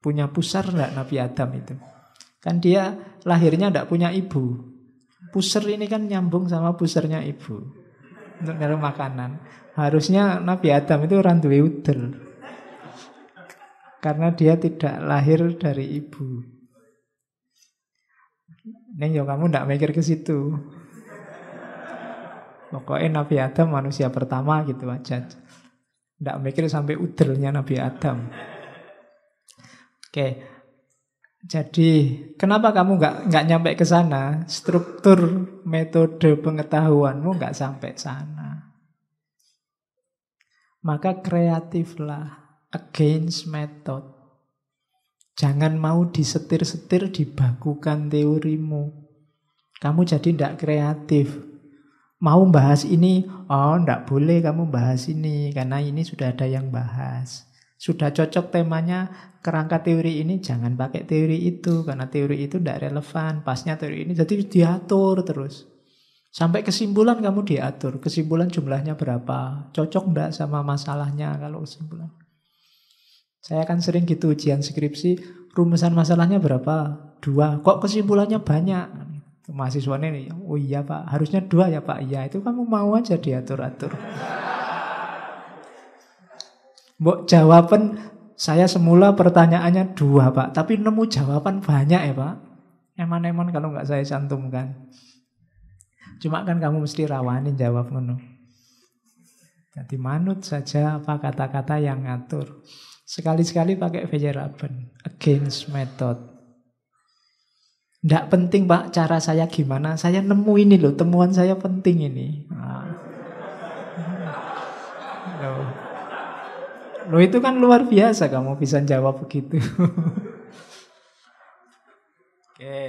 Punya pusar enggak Nabi Adam itu? Kan dia lahirnya enggak punya ibu. Pusar ini kan nyambung sama pusarnya ibu untuk nyari makanan. Harusnya Nabi Adam itu orang duwe udel. Karena dia tidak lahir dari ibu. Neng yo kamu ndak mikir ke situ. Pokoknya Nabi Adam manusia pertama gitu aja. Ndak mikir sampai udelnya Nabi Adam. Oke. Jadi kenapa kamu nggak nyampe ke sana? Struktur metode pengetahuanmu nggak sampai sana. Maka kreatiflah, against method. Jangan mau disetir-setir, dibakukan teorimu. Kamu jadi tidak kreatif. Mau bahas ini, oh tidak boleh kamu bahas ini, karena ini sudah ada yang bahas. Sudah cocok temanya, kerangka teori ini, jangan pakai teori itu, karena teori itu tidak relevan. Pasnya teori ini, jadi diatur terus. Sampai kesimpulan kamu diatur. Kesimpulan jumlahnya berapa, cocok tidak sama masalahnya kalau kesimpulan. Saya kan sering gitu ujian skripsi, rumusan masalahnya berapa? 2. Kok kesimpulannya banyak? Mahasiswanya nih, oh iya Pak, harusnya 2 ya Pak. Iya, itu kamu mau aja diatur-atur. Mbok jawaban saya semula pertanyaannya 2 Pak, tapi nemu jawaban banyak ya Pak. Eman-eman kalau nggak saya cantumkan. Cuma kan kamu mesti rawanin jawab ngono. Jadi manut saja apa kata-kata yang ngatur. Sekali-sekali pakai Feyerabend, against method. Tidak penting Pak cara saya gimana, saya nemu ini loh, temuan saya penting ini. Loh itu kan luar biasa kamu bisa jawab begitu. Oke.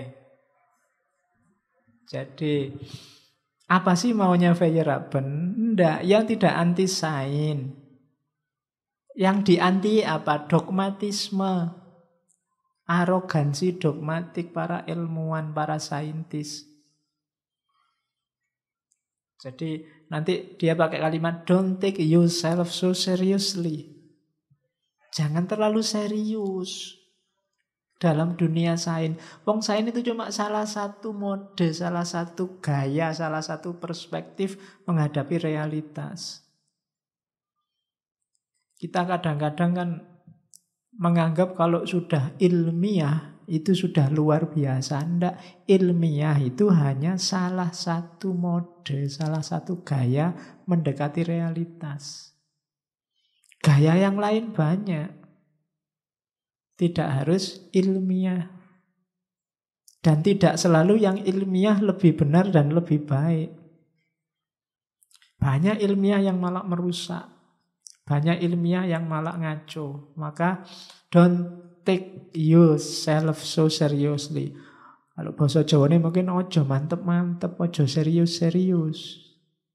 Jadi apa sih maunya Feyerabend? Tidak anti sains. Yang dianti apa? Dogmatisme. Arogansi dogmatik para ilmuwan, para saintis. Jadi nanti dia pakai kalimat don't take yourself so seriously. Jangan terlalu serius dalam dunia sains. Wong sains itu cuma salah satu mode, salah satu gaya, salah satu perspektif menghadapi realitas. Kita kadang-kadang kan menganggap kalau sudah ilmiah itu sudah luar biasa. Tidak, ilmiah itu hanya salah satu mode, salah satu gaya mendekati realitas. Gaya yang lain banyak. Tidak harus ilmiah. Dan tidak selalu yang ilmiah lebih benar dan lebih baik. Banyak ilmiah yang malah merusak. Banyak ilmiah yang malah ngaco. Maka don't take yourself so seriously. Kalau bahasa Jawa ini mungkin ojo mantep-mantep, ojo serius-serius.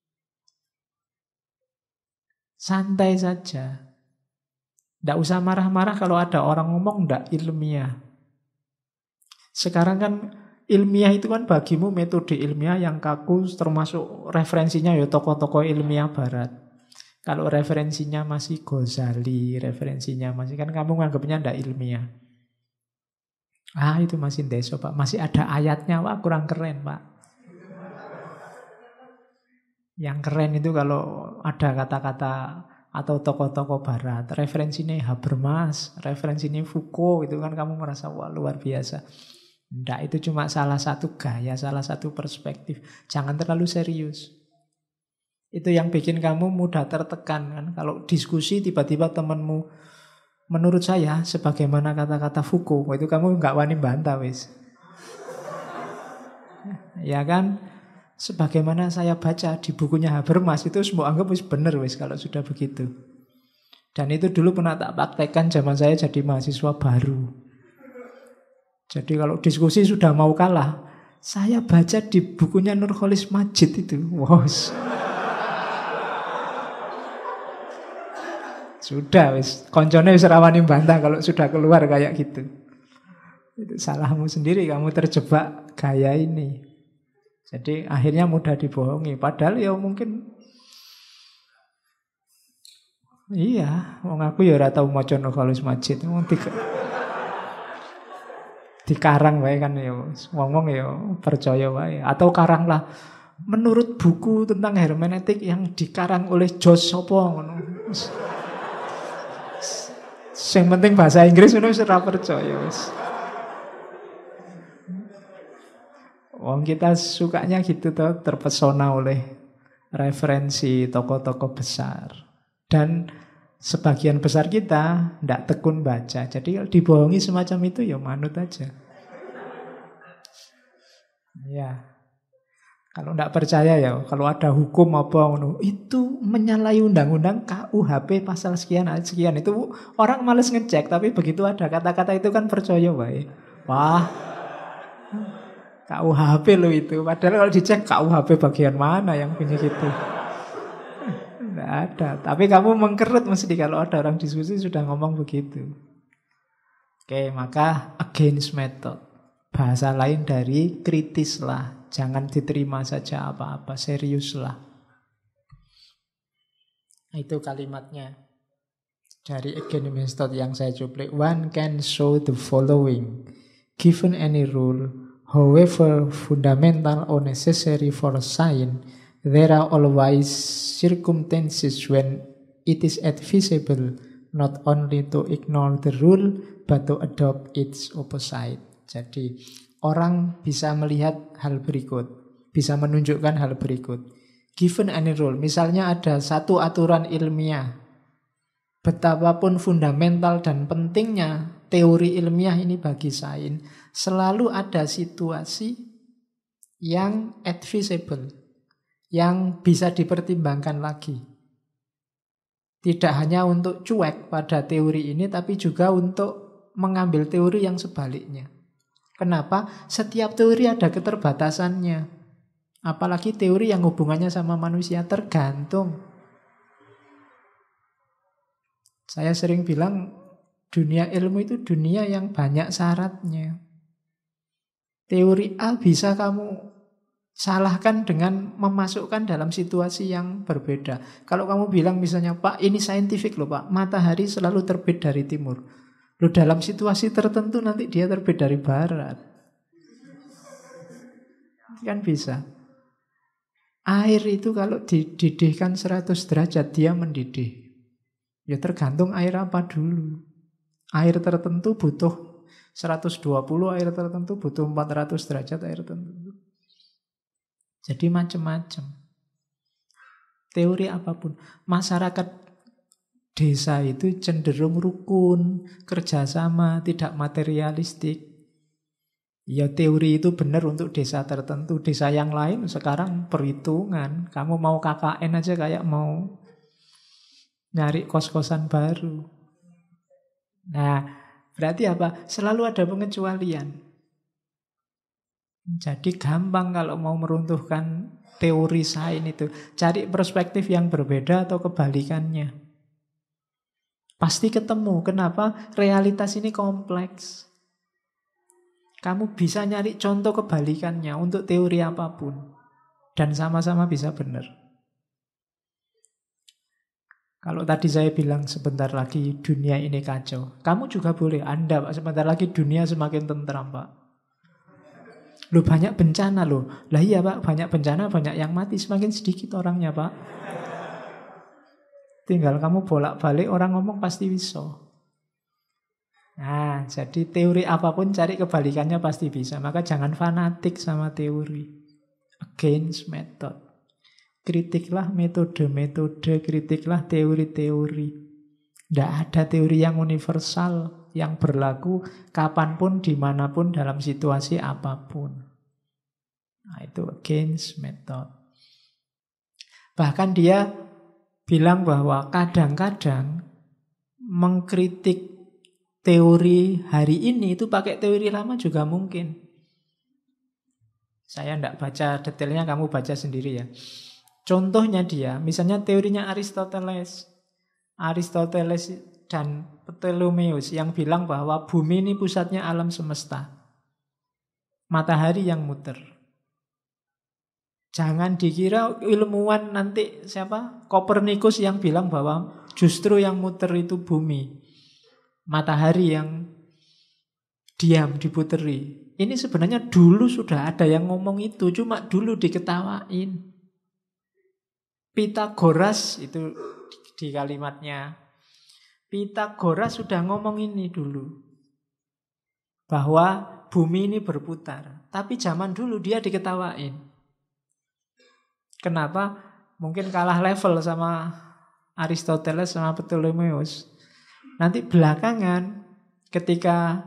Santai saja. Tidak usah marah-marah kalau ada orang ngomong tidak ilmiah. Sekarang kan ilmiah itu kan bagimu metode ilmiah yang kaku, termasuk referensinya ya tokoh-tokoh ilmiah barat. Kalau referensinya masih Ghazali, referensinya masih, kan kamu nganggapnya tidak ilmiah. Itu masih deso Pak, masih ada ayatnya, wah kurang keren Pak. Yang keren itu kalau ada kata-kata atau tokoh-tokoh barat, referensinya Habermas, referensinya Foucault, itu kan kamu merasa wah luar biasa. Tidak, itu cuma salah satu gaya, salah satu perspektif. Jangan terlalu serius. Itu yang bikin kamu mudah tertekan kan. Kalau diskusi tiba-tiba temanmu, menurut saya sebagaimana kata-kata Foucault, itu kamu nggak wani bantah wis. Ya kan? Sebagaimana saya baca di bukunya Habermas itu semua anggap wis bener wis kalau sudah begitu. Dan itu dulu pernah tak praktekkan zaman saya jadi mahasiswa baru. Jadi kalau diskusi sudah mau kalah, saya baca di bukunya Nurcholish Madjid itu. Wow. Sudah wis, koncone wis rawani bantah kalau sudah keluar kayak gitu. Itu salahmu sendiri, kamu terjebak gaya ini. Jadi akhirnya mudah dibohongi. Padahal ya mungkin iya, wong aku ya ora tau maca Nurcholish Madjid. Dikarang wae kan ya, ngomong ya percaya wae. Atau karanglah menurut buku tentang hermeneutik yang dikarang oleh Josh sapa ngono. Sing penting bahasa Inggris ngono wis ora percaya wis. Wong kita sukanya gitu tuh, terpesona oleh referensi tokoh-tokoh besar. Dan sebagian besar kita ndak tekun baca. Jadi kalau dibohongi semacam itu ya manut aja. Ya. Kalau ndak percaya ya, kalau ada hukum apa itu menyalahi undang-undang KUHP pasal sekian sekian, itu orang males ngecek, tapi begitu ada kata-kata itu kan percaya wae. Wah, KUHP lo itu. Padahal kalau dicek KUHP bagian mana yang punya gitu. Tidak ada. Tapi kamu mengkerut mesti kalau ada orang diskusi sudah ngomong begitu. Oke, maka against method. Bahasa lain dari kritislah. Jangan diterima saja apa-apa. Seriuslah. Itu kalimatnya. Dari against method yang saya cuplik. One can show the following. Given any rule, however fundamental or necessary for science, there are always circumstances when it is advisable not only to ignore the rule, but to adopt its opposite. Jadi, orang bisa melihat hal berikut, bisa menunjukkan hal berikut. Given any rule, misalnya ada satu aturan ilmiah, betapapun fundamental dan pentingnya teori ilmiah ini bagi sains, selalu ada situasi yang advisable, yang bisa dipertimbangkan lagi. Tidak hanya untuk cuek pada teori ini, tapi juga untuk mengambil teori yang sebaliknya. Kenapa? Setiap teori ada keterbatasannya. Apalagi teori yang hubungannya sama manusia, tergantung. Saya sering bilang, dunia ilmu itu dunia yang banyak syaratnya. Teori A bisa kamu salahkan dengan memasukkan dalam situasi yang berbeda. Kalau kamu bilang misalnya, Pak, ini saintifik loh Pak, matahari selalu terbit dari timur. Loh, dalam situasi tertentu nanti dia terbit dari barat. Kan bisa. Air itu kalau dididihkan 100 derajat, dia mendidih. Ya tergantung air apa dulu. Air tertentu butuh 120, air tertentu butuh 400 derajat air tertentu. Jadi macam-macam. Teori apapun. Masyarakat desa itu cenderung rukun, kerjasama, tidak materialistik. Ya teori itu benar untuk desa tertentu. Desa yang lain sekarang perhitungan. Kamu mau KKN aja kayak mau nyari kos-kosan baru. Nah, berarti apa? Selalu ada pengecualian. Jadi gampang kalau mau meruntuhkan teori sains itu. Cari perspektif yang berbeda atau kebalikannya. Pasti ketemu. Kenapa? Realitas ini kompleks. Kamu bisa nyari contoh kebalikannya untuk teori apapun. Dan sama-sama bisa benar. Kalau tadi saya bilang sebentar lagi dunia ini kacau. Kamu juga boleh. Anda Pak, sebentar lagi dunia semakin tentram Pak. Loh banyak bencana loh. Lah iya Pak, banyak bencana, banyak yang mati. Semakin sedikit orangnya Pak. Tinggal kamu bolak-balik, orang ngomong pasti bisa. Nah, jadi teori apapun cari kebalikannya pasti bisa. Maka jangan fanatik sama teori. Against method. Kritiklah metode-metode, kritiklah teori-teori. Tidak ada teori yang universal, yang berlaku kapanpun, dimanapun, dalam situasi apapun. Nah, itu against method. Bahkan dia bilang bahwa kadang-kadang mengkritik teori hari ini itu pakai teori lama juga mungkin. Saya tidak baca detailnya, kamu baca sendiri ya. Contohnya dia, misalnya teorinya Aristoteles. Aristoteles dan Ptolemeus yang bilang bahwa bumi ini pusatnya alam semesta. Matahari yang muter. Jangan dikira ilmuwan nanti siapa? Kopernikus yang bilang bahwa justru yang muter itu bumi. Matahari yang diam, diputeri. Ini sebenarnya dulu sudah ada yang ngomong itu, cuma dulu diketawain. Pitagoras itu di kalimatnya. Pitagoras sudah ngomong ini dulu. Bahwa bumi ini berputar. Tapi zaman dulu dia diketawain. Kenapa? Mungkin kalah level sama Aristoteles sama Ptolemeus. Nanti belakangan ketika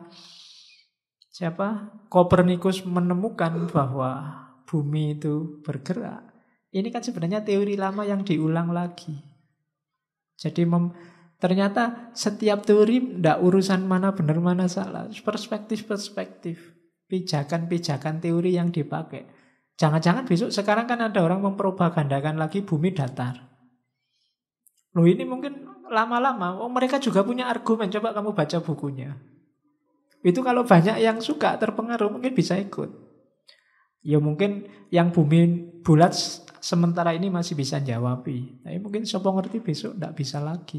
Kopernikus menemukan bahwa bumi itu bergerak. Ini kan sebenarnya teori lama yang diulang lagi. Jadi ternyata setiap teori tidak urusan mana benar mana salah. Perspektif-perspektif. Pijakan-pijakan teori yang dipakai. Jangan-jangan besok sekarang kan ada orang mempropagandakan lagi bumi datar. Loh ini mungkin lama-lama. Mereka juga punya argumen. Coba kamu baca bukunya. Itu kalau banyak yang suka terpengaruh mungkin bisa ikut. Ya mungkin yang bumi bulat sementara ini masih bisa jawabi. Tapi mungkin siapa ngerti besok tidak bisa lagi.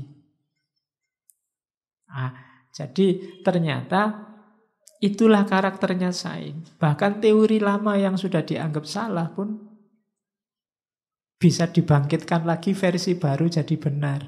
Jadi ternyata itulah karakternya sains. Bahkan teori lama yang sudah dianggap salah pun bisa dibangkitkan lagi versi baru jadi benar.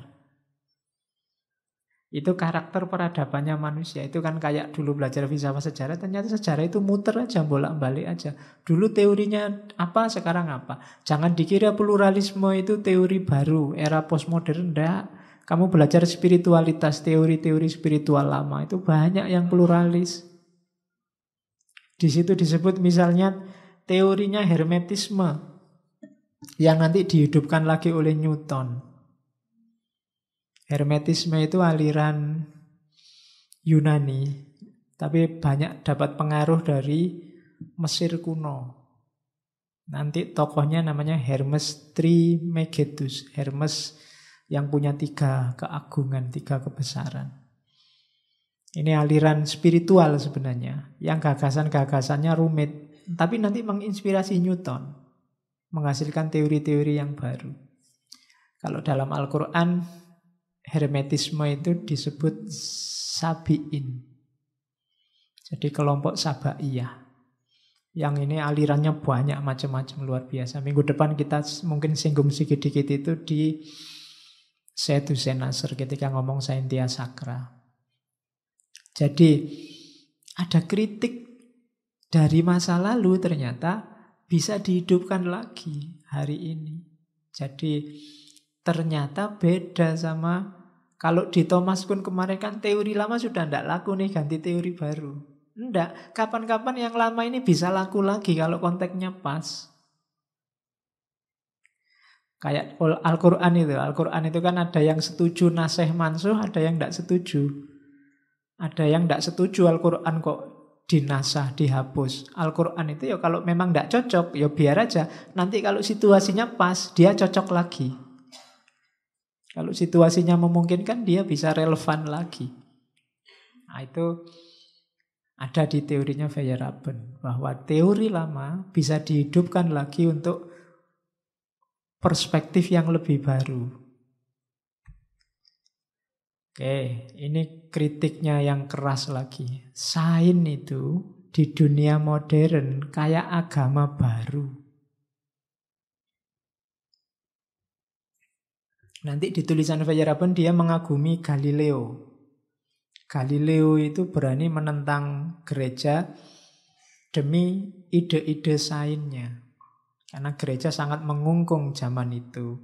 Itu karakter peradabannya manusia. Itu kan kayak dulu belajar filsafat sejarah. Ternyata sejarah itu muter aja, bolak-balik aja. Dulu teorinya apa, sekarang apa. Jangan dikira pluralisme itu teori baru, era postmodern. Enggak. Kamu belajar spiritualitas, teori-teori spiritual lama. Itu banyak yang pluralis. Di situ disebut misalnya teorinya hermetisme. Yang nanti dihidupkan lagi oleh Newton. Hermetisme itu aliran Yunani, tapi banyak dapat pengaruh dari Mesir kuno. Nanti tokohnya namanya Hermes Trismegistus. Hermes yang punya 3 keagungan, 3 kebesaran. Ini aliran spiritual sebenarnya, yang gagasan-gagasannya rumit, tapi nanti menginspirasi Newton, menghasilkan teori-teori yang baru. Kalau dalam Al-Quran, hermetisme itu disebut Sabi'in. Jadi kelompok Sabaiyah. Yang ini alirannya banyak macam-macam luar biasa. Minggu depan kita mungkin singgung sedikit itu di Sayyid Nasr ketika ngomong Saintia Sacra. Jadi ada kritik dari masa lalu ternyata bisa dihidupkan lagi hari ini. Jadi ternyata beda sama kalau di Thomas Kuhn kemarin kan teori lama sudah tidak laku nih, ganti teori baru. Enggak, kapan-kapan yang lama ini bisa laku lagi kalau konteksnya pas. Kayak Al-Quran itu. Al-Quran itu kan ada yang setuju nasih mansuh, ada yang tidak setuju. Ada yang tidak setuju Al-Quran kok dinasah, dihapus. Al-Quran itu ya kalau memang tidak cocok, ya biar aja. Nanti kalau situasinya pas, dia cocok lagi. Kalau situasinya memungkinkan, dia bisa relevan lagi. Nah itu ada di teorinya Feyerabend. Bahwa teori lama bisa dihidupkan lagi untuk perspektif yang lebih baru. Oke, ini kritiknya yang keras lagi. Sains itu di dunia modern kayak agama baru. Nanti di tulisan Feyerabend dia mengagumi Galileo. Galileo itu berani menentang gereja demi ide-ide sainsnya. Karena gereja sangat mengungkung zaman itu.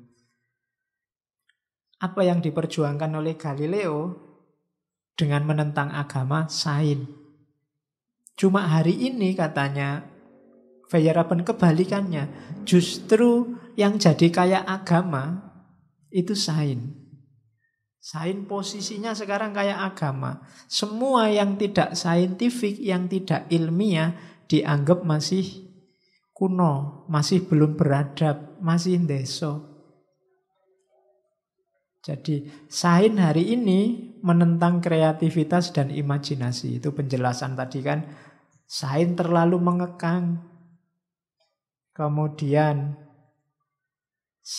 Apa yang diperjuangkan oleh Galileo dengan menentang agama sains. Cuma hari ini katanya Feyerabend kebalikannya. Justru yang jadi kayak agama itu sains. Sains posisinya sekarang kayak agama. Semua yang tidak saintifik, yang tidak ilmiah dianggap masih kuno, masih belum beradab, masih ndeso. Jadi sains hari ini menentang kreativitas dan imajinasi. Itu penjelasan tadi kan. Sains terlalu mengekang. Kemudian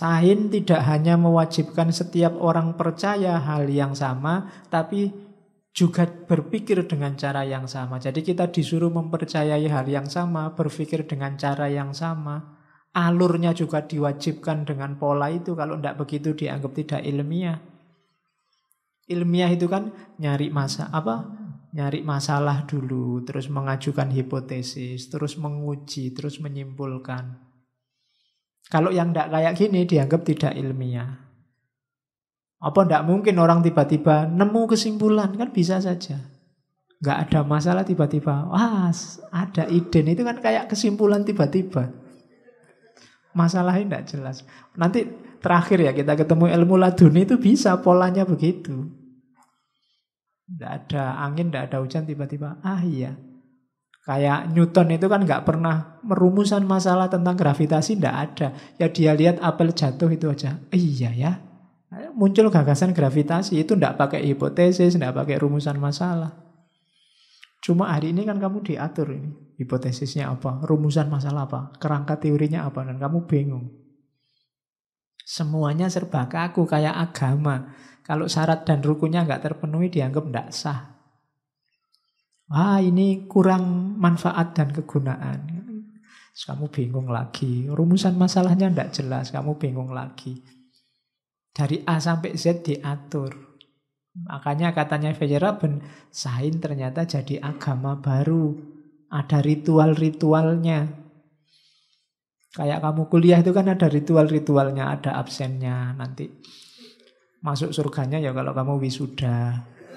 sains tidak hanya mewajibkan setiap orang percaya hal yang sama, tapi juga berpikir dengan cara yang sama. Jadi kita disuruh mempercayai hal yang sama, berpikir dengan cara yang sama. Alurnya juga diwajibkan dengan pola itu. Kalau tidak begitu dianggap tidak ilmiah. Ilmiah itu kan nyari masalah dulu, terus mengajukan hipotesis, terus menguji, terus menyimpulkan. Kalau yang tidak kayak gini dianggap tidak ilmiah. Apa tidak mungkin orang tiba-tiba nemu kesimpulan? Kan bisa saja. Nggak ada masalah tiba-tiba. Wah, ada ide. Itu kan kayak kesimpulan tiba-tiba. Masalahnya tidak jelas. Nanti terakhir ya kita ketemu ilmu laduni itu bisa polanya begitu. Tidak ada angin, tidak ada hujan tiba-tiba. Iya. Kayak Newton itu kan nggak pernah merumusan masalah tentang gravitasi. Tidak ada. Ya dia lihat apel jatuh itu aja. Iya ya. Muncul gagasan gravitasi itu tidak pakai hipotesis, tidak pakai rumusan masalah. Cuma hari ini kan kamu diatur ini. Hipotesisnya apa? Rumusan masalah apa? Kerangka teorinya apa? Dan kamu bingung. Semuanya serba kaku kayak agama. Kalau syarat dan rukunnya nggak terpenuhi dianggap tidak sah. Wah ini kurang manfaat dan kegunaan. Terus kamu bingung lagi. Rumusan masalahnya tidak jelas, kamu bingung lagi. Dari A sampai Z diatur. Makanya katanya Feyerabend, sains ternyata jadi agama baru. Ada ritual-ritualnya. Kayak kamu kuliah itu kan ada ritual-ritualnya, ada absennya. Nanti masuk surganya ya kalau kamu wisuda.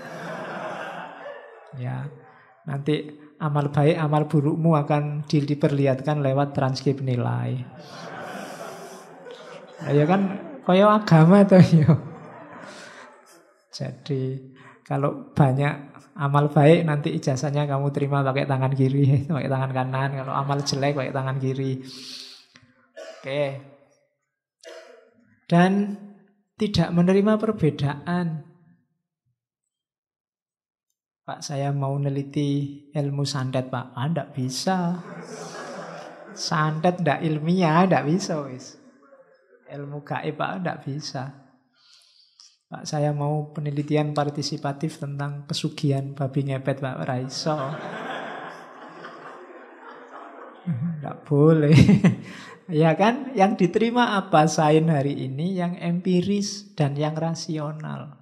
Ya, nanti amal baik, amal burukmu akan diperlihatkan lewat transkrip nilai. Ya kan kaya agama tuh yo. Jadi kalau banyak amal baik nanti ijazahnya kamu terima pakai tangan kiri, pakai tangan kanan. Kalau amal jelek pakai tangan kiri. Oke. Dan tidak menerima perbedaan. Pak, saya mau neliti ilmu santet, Pak. Enggak bisa. Santet enggak ilmiah, enggak bisa, wis. Ilmu gaib, Pak, enggak bisa. Pak, saya mau penelitian partisipatif tentang pesugihan babi ngepet, Pak. Raiso. Enggak boleh. Ya kan, yang diterima apa sains hari ini? Yang empiris dan yang rasional.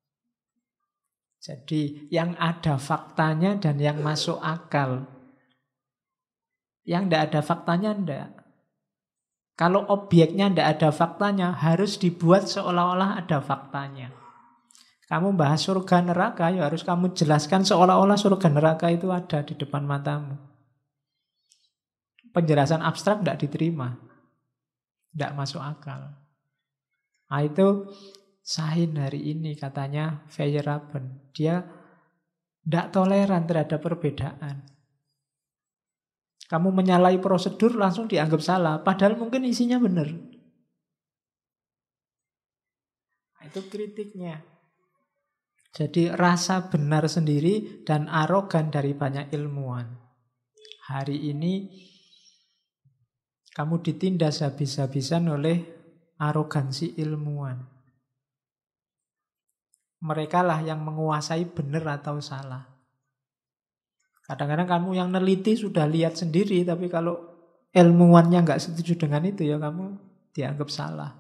Jadi yang ada faktanya dan yang masuk akal. Yang enggak ada faktanya enggak. Kalau obyeknya tidak ada faktanya, harus dibuat seolah-olah ada faktanya. Kamu bahas surga neraka, ya harus kamu jelaskan seolah-olah surga neraka itu ada di depan matamu. Penjelasan abstrak tidak diterima. Tidak masuk akal. Nah itu sains hari ini katanya Feyerabend. Dia tidak toleran terhadap perbedaan. Kamu menyalahi prosedur langsung dianggap salah. Padahal mungkin isinya benar. Nah, itu kritiknya. Jadi rasa benar sendiri dan arogan dari banyak ilmuwan. Hari ini kamu ditindas habis-habisan oleh arogansi ilmuwan. Mereka lah yang menguasai benar atau salah. Kadang-kadang kamu yang neliti sudah lihat sendiri, tapi kalau ilmuwannya nggak setuju dengan itu, ya kamu dianggap salah.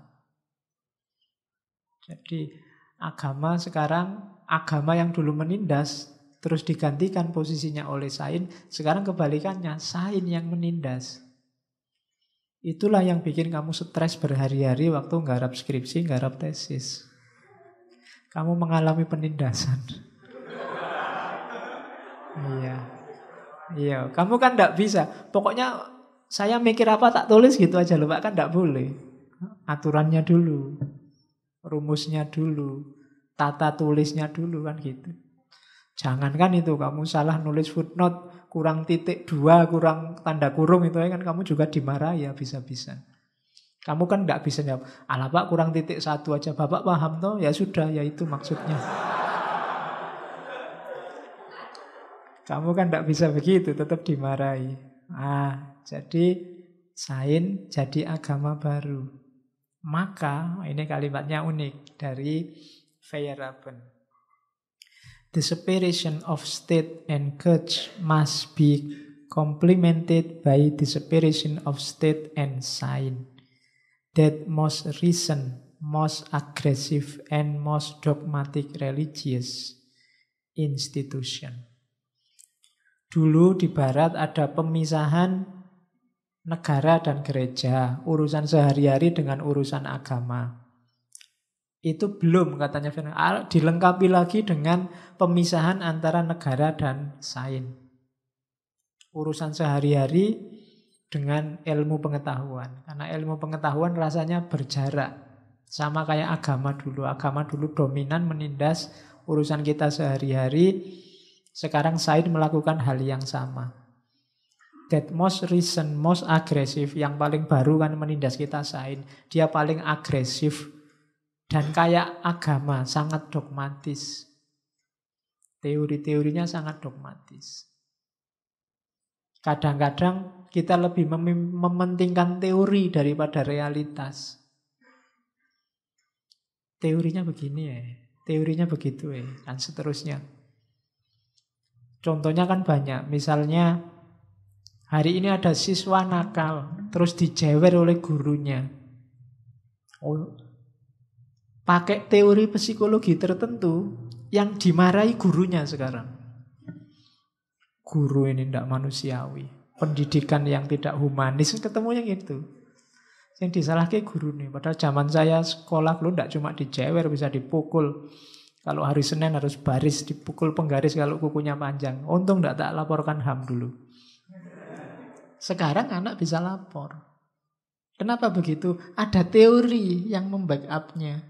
Jadi agama sekarang, agama yang dulu menindas, terus digantikan posisinya oleh sains, sekarang kebalikannya, sains yang menindas. Itulah yang bikin kamu stres berhari-hari waktu nggarap skripsi, nggarap tesis. Kamu mengalami penindasan. Iya, kamu kan tidak bisa. Pokoknya saya mikir apa tak tulis gitu aja loh, Pak, kan tidak boleh. Aturannya dulu, rumusnya dulu, tata tulisnya dulu kan gitu. Jangankan itu kamu salah nulis footnote, kurang titik 2, kurang tanda kurung itu kan kamu juga dimarahi habis-habisan. Kamu kan tidak bisa jawab, alah Pak kurang titik 1 aja, Bapak paham toh? Ya sudah, ya itu maksudnya. Kamu kan tidak bisa begitu, tetap dimarahi. Jadi sains jadi agama baru. Maka, ini kalimatnya unik dari Feyerabend. The separation of state and church must be complemented by the separation of state and sign. That most recent, most aggressive, and most dogmatic religious institution. Dulu di Barat ada pemisahan negara dan gereja, urusan sehari-hari dengan urusan agama. Itu belum katanya Fernand, dilengkapi lagi dengan pemisahan antara negara dan sains. Urusan sehari-hari dengan ilmu pengetahuan. Karena ilmu pengetahuan rasanya berjarak. Sama kayak agama dulu. Agama dulu dominan menindas urusan kita sehari-hari. Sekarang sains melakukan hal yang sama. That most recent, most aggressive, yang paling baru kan menindas kita sains. Dia paling agresif dan kayak agama, sangat dogmatis. Teori-teorinya sangat dogmatis. Kadang-kadang kita lebih mementingkan teori daripada realitas. Teorinya begini ya, teorinya begitu ya, dan seterusnya. Contohnya kan banyak. Misalnya hari ini ada siswa nakal, terus dijewer oleh gurunya. Pakai teori psikologi tertentu yang dimarahi gurunya sekarang. Guru ini tidak manusiawi, pendidikan yang tidak humanis, ketemunya gitu. Yang disalahkan guru nih. Padahal zaman saya sekolah lu tidak cuma dijewer, bisa dipukul. Kalau hari Senin harus baris, dipukul penggaris kalau kukunya panjang. Untung tidak tak laporkan HAM dulu. Sekarang anak bisa lapor. Kenapa begitu? Ada teori yang membackupnya.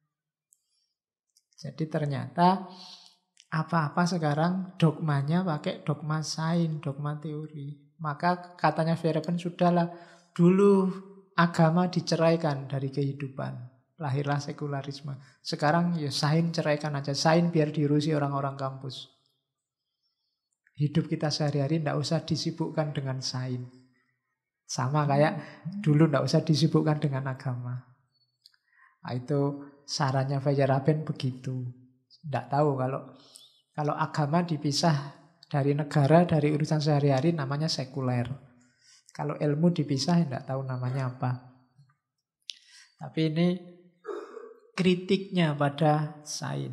Jadi ternyata apa-apa sekarang dogmanya pakai dogma sains, dogma teori. Maka katanya Verhoeven, sudahlah, dulu agama diceraikan dari kehidupan. Lahirlah sekularisme. Sekarang ya sains ceraikan aja. Sains biar diurusi orang-orang kampus. Hidup kita sehari-hari tidak usah disibukkan dengan sains. Sama kayak dulu tidak usah disibukkan dengan agama. Nah, itu sarannya Feyerabend begitu. Tidak tahu kalau agama dipisah dari negara, dari urusan sehari-hari namanya sekuler. Kalau ilmu dipisah tidak tahu namanya apa. Tapi ini kritiknya pada sains.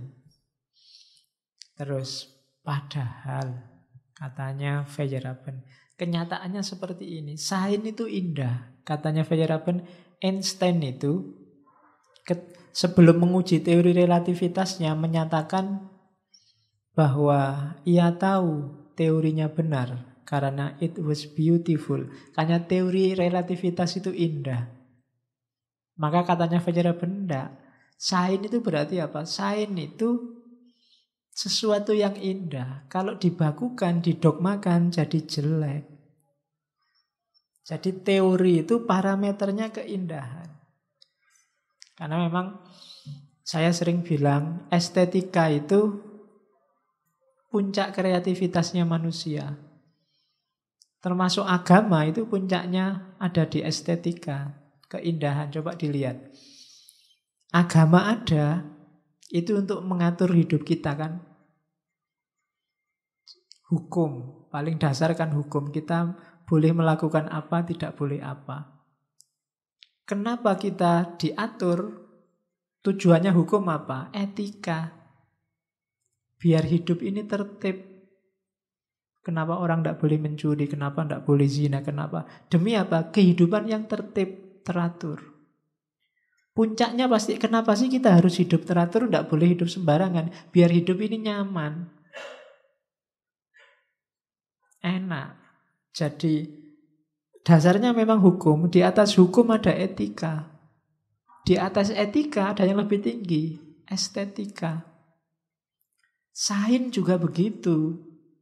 Terus padahal katanya Feyerabend, kenyataannya seperti ini. Sains itu indah. Katanya Feyerabend, Einstein itu sebelum menguji teori relativitasnya menyatakan bahwa ia tahu teorinya benar karena it was beautiful. Karena teori relativitas itu indah. Maka katanya Feyerabend, sains itu berarti apa? Sains itu sesuatu yang indah. Kalau dibakukan, didogmakan jadi jelek. Jadi teori itu parameternya keindahan. Karena memang saya sering bilang estetika itu puncak kreativitasnya manusia. Termasuk agama itu puncaknya ada di estetika, keindahan. Coba dilihat. Agama ada itu untuk mengatur hidup kita kan. Hukum, paling dasar kan hukum. Kita boleh melakukan apa, tidak boleh apa. Kenapa kita diatur? Tujuannya hukum apa? Etika. Biar hidup ini tertib. Kenapa orang tidak boleh mencuri? Kenapa tidak boleh zina? Kenapa? Demi apa? Kehidupan yang tertib, teratur. Puncaknya pasti, kenapa sih kita harus hidup teratur? Tidak boleh hidup sembarangan. Biar hidup ini nyaman. Enak. Jadi dasarnya memang hukum. Di atas hukum ada etika. Di atas etika ada yang lebih tinggi, estetika. Sains juga begitu.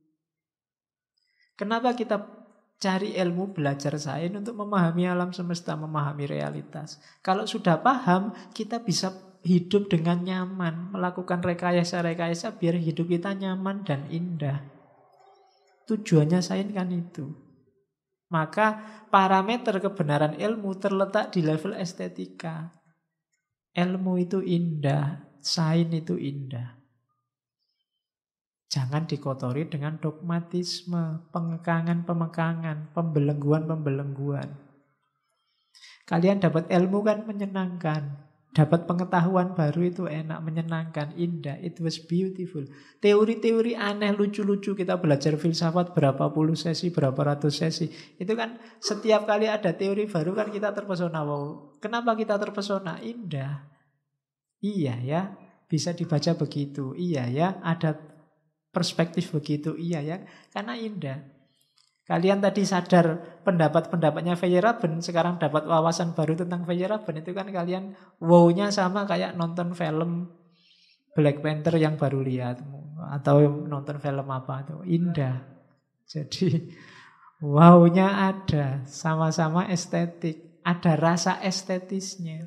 Kenapa kita cari ilmu, belajar sains untuk memahami alam semesta, memahami realitas? Kalau sudah paham, kita bisa hidup dengan nyaman, melakukan rekayasa-rekayasa biar hidup kita nyaman dan indah. Tujuannya sains kan itu. Maka parameter kebenaran ilmu terletak di level estetika. Ilmu itu indah, sains itu indah. Jangan dikotori dengan dogmatisme, pengekangan-pemekangan, pembelengguan-pembelengguan. Kalian dapat ilmu kan menyenangkan. Dapat pengetahuan baru itu enak, menyenangkan, indah. It was beautiful. Teori-teori aneh, lucu-lucu. Kita belajar filsafat berapa puluh sesi, berapa ratus sesi. Itu kan setiap kali ada teori baru kan kita terpesona. Wow. Kenapa kita terpesona? Indah. Iya ya, bisa dibaca begitu. Iya ya, ada perspektif begitu. Iya ya, karena indah. Kalian tadi sadar pendapat-pendapatnya Feyerabend, sekarang dapat wawasan baru tentang Feyerabend, itu kan kalian wow-nya sama kayak nonton film Black Panther yang baru lihat, atau nonton film apa itu, indah. Jadi wow-nya ada, sama-sama estetik, ada rasa estetisnya.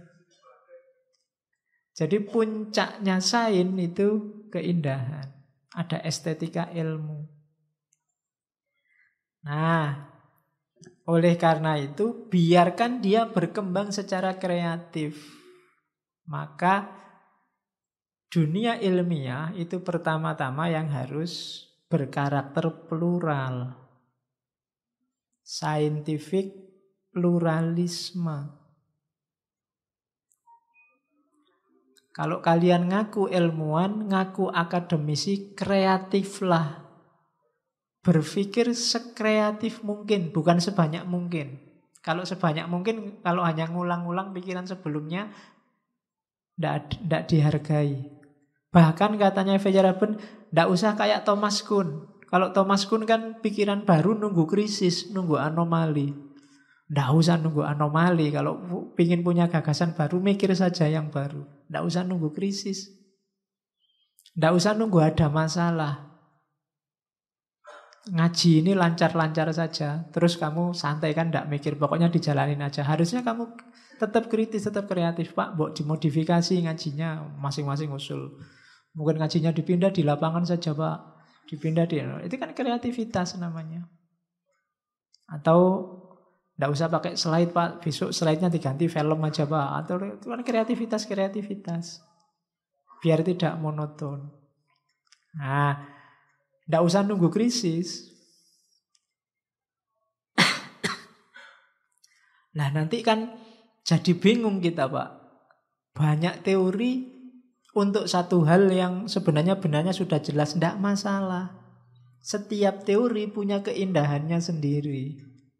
Jadi puncaknya sains itu keindahan, ada estetika ilmu. Nah, oleh karena itu, biarkan dia berkembang secara kreatif. Maka dunia ilmiah itu pertama-tama yang harus berkarakter plural. Scientific pluralisme. Kalau kalian ngaku ilmuwan, ngaku akademisi, kreatiflah. Berpikir sekreatif mungkin, bukan sebanyak mungkin. Kalau sebanyak mungkin, kalau hanya ngulang-ngulang pikiran sebelumnya, tidak dihargai. Bahkan katanya Feyerabend, tidak usah kayak Thomas Kuhn. Kalau Thomas Kuhn kan pikiran baru nunggu krisis, nunggu anomali. Tidak usah nunggu anomali. Kalau ingin punya gagasan baru, mikir saja yang baru. Tidak usah nunggu krisis. Tidak usah nunggu ada masalah. Ngaji ini lancar-lancar saja. Terus kamu santai kan, tidak mikir. Pokoknya dijalanin aja. Harusnya kamu tetap kritis, tetap kreatif. Pak, mau dimodifikasi ngajinya masing-masing usul. Mungkin ngajinya dipindah di lapangan saja, Pak. Dipindah di... Itu kan kreativitas namanya. Atau tidak usah pakai slide, Pak. Besok slide-nya diganti film aja, Pak. Atau itu kan kreativitas. Biar tidak monoton. Nah, tidak usah nunggu krisis. Nah, nanti kan jadi bingung kita, Pak. Banyak teori untuk satu hal yang sebenarnya benarnya sudah jelas. Tidak masalah. Setiap teori punya keindahannya sendiri.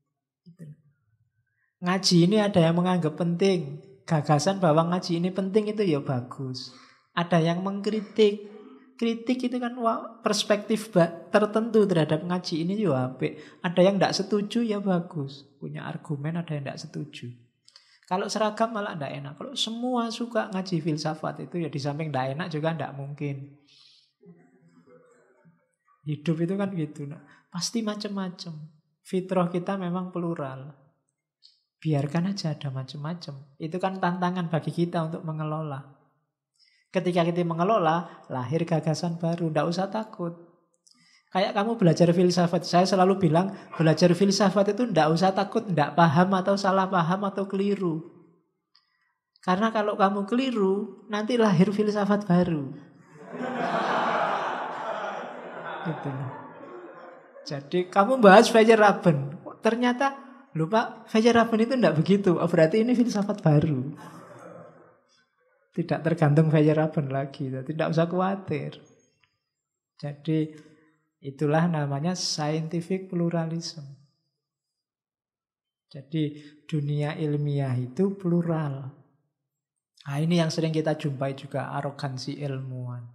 Ngaji ini ada yang menganggap penting. Gagasan bahwa ngaji ini penting itu ya bagus. Ada yang mengkritik. Kritik itu kan perspektif tertentu terhadap ngaji ini juga apik. Ada yang tidak setuju ya bagus. Punya argumen, ada yang tidak setuju. Kalau seragam malah tidak enak. Kalau semua suka ngaji filsafat itu ya di samping tidak enak juga tidak mungkin. Hidup itu kan gitu. Pasti macam-macam. Fitrah kita memang plural. Biarkan aja ada macam-macam. Itu kan tantangan bagi kita untuk mengelola. Ketika kita mengelola, lahir gagasan baru. Tidak usah takut. Kayak kamu belajar filsafat. Saya selalu bilang, belajar filsafat itu tidak usah takut, tidak paham atau salah paham atau keliru. Karena kalau kamu keliru, nanti lahir filsafat baru. Gitu. Jadi kamu bahas Feyerabend. Ternyata, lupa Feyerabend itu tidak begitu. Oh, berarti ini filsafat baru. Tidak tergantung Feyerabend lagi. Tidak usah khawatir. Jadi itulah namanya scientific pluralism. Jadi dunia ilmiah itu plural. Nah, ini yang sering kita jumpai juga, arogansi ilmuwan.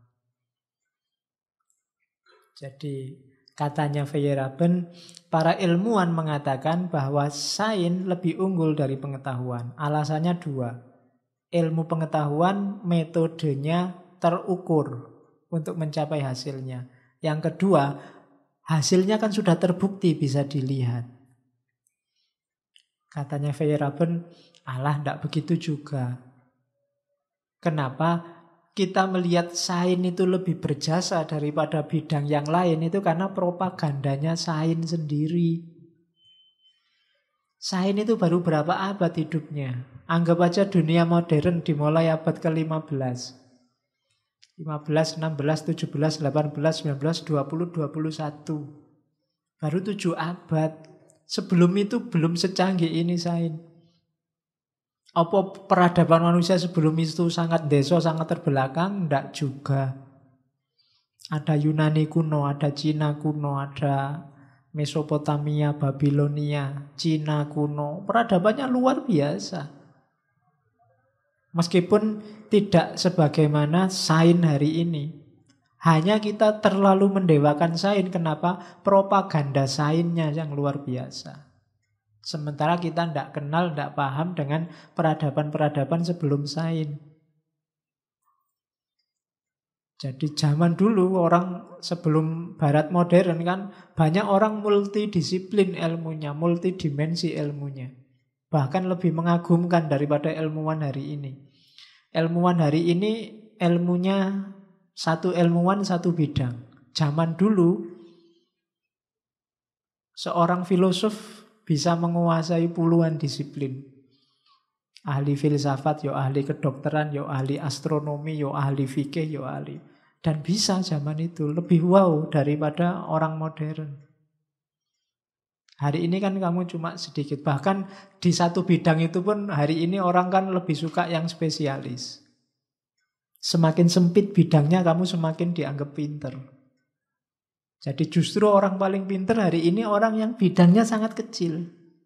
Jadi katanya Feyerabend, para ilmuwan mengatakan bahwa sains lebih unggul dari pengetahuan. Alasannya dua. Ilmu pengetahuan metodenya terukur untuk mencapai hasilnya. Yang kedua, hasilnya kan sudah terbukti, bisa dilihat. Katanya Feyerabend, tidak begitu juga. Kenapa? Kita melihat sains itu lebih berjasa daripada bidang yang lain, itu karena propagandanya sains sendiri. Sains itu baru berapa abad hidupnya. Anggap aja dunia modern dimulai abad ke-15. 15, 16, 17, 18, 19, 20, 21. Baru 7 abad. Sebelum itu belum secanggih ini sains. Apa peradaban manusia sebelum itu sangat deso, sangat terbelakang? Tidak juga. Ada Yunani kuno, ada Cina kuno, ada Mesopotamia, Babilonia, Cina kuno. Peradabannya luar biasa. Meskipun tidak sebagaimana sains hari ini. Hanya kita terlalu mendewakan sains. Kenapa? Propaganda sainsnya yang luar biasa. Sementara kita tidak kenal, tidak paham dengan peradaban-peradaban sebelum sains. Jadi zaman dulu orang sebelum barat modern kan banyak orang multidisiplin ilmunya, multidimensi ilmunya. Bahkan lebih mengagumkan daripada ilmuwan hari ini. Ilmuwan hari ini ilmunya satu ilmuwan satu bidang. Zaman dulu seorang filosof bisa menguasai puluhan disiplin. Ahli filsafat, yo ahli kedokteran, yo ahli astronomi, yo ahli fikih, yo ahli. Dan bisa zaman itu lebih wow daripada orang modern. Hari ini kan kamu cuma sedikit. Bahkan di satu bidang itu pun hari ini orang kan lebih suka yang spesialis. Semakin sempit bidangnya kamu semakin dianggap pinter. Jadi justru orang paling pinter hari ini orang yang bidangnya sangat kecil.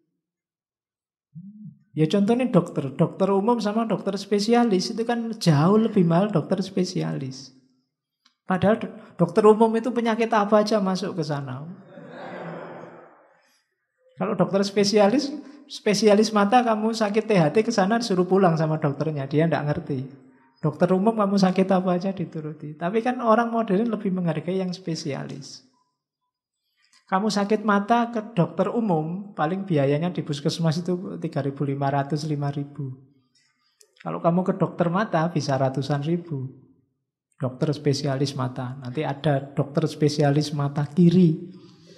Ya contohnya dokter. Dokter umum sama dokter spesialis itu kan jauh lebih mahal dokter spesialis. Padahal dokter umum itu penyakit apa aja masuk ke sana. Kalau dokter spesialis mata kamu sakit THT ke sana disuruh pulang sama dokternya, dia tidak ngerti. Dokter umum kamu sakit apa aja dituruti. Tapi kan orang modern lebih menghargai yang spesialis. Kamu sakit mata ke dokter umum, paling biayanya di puskesmas itu 3.500, 5.000. Kalau kamu ke dokter mata bisa ratusan ribu. Dokter spesialis mata. Nanti ada dokter spesialis mata kiri.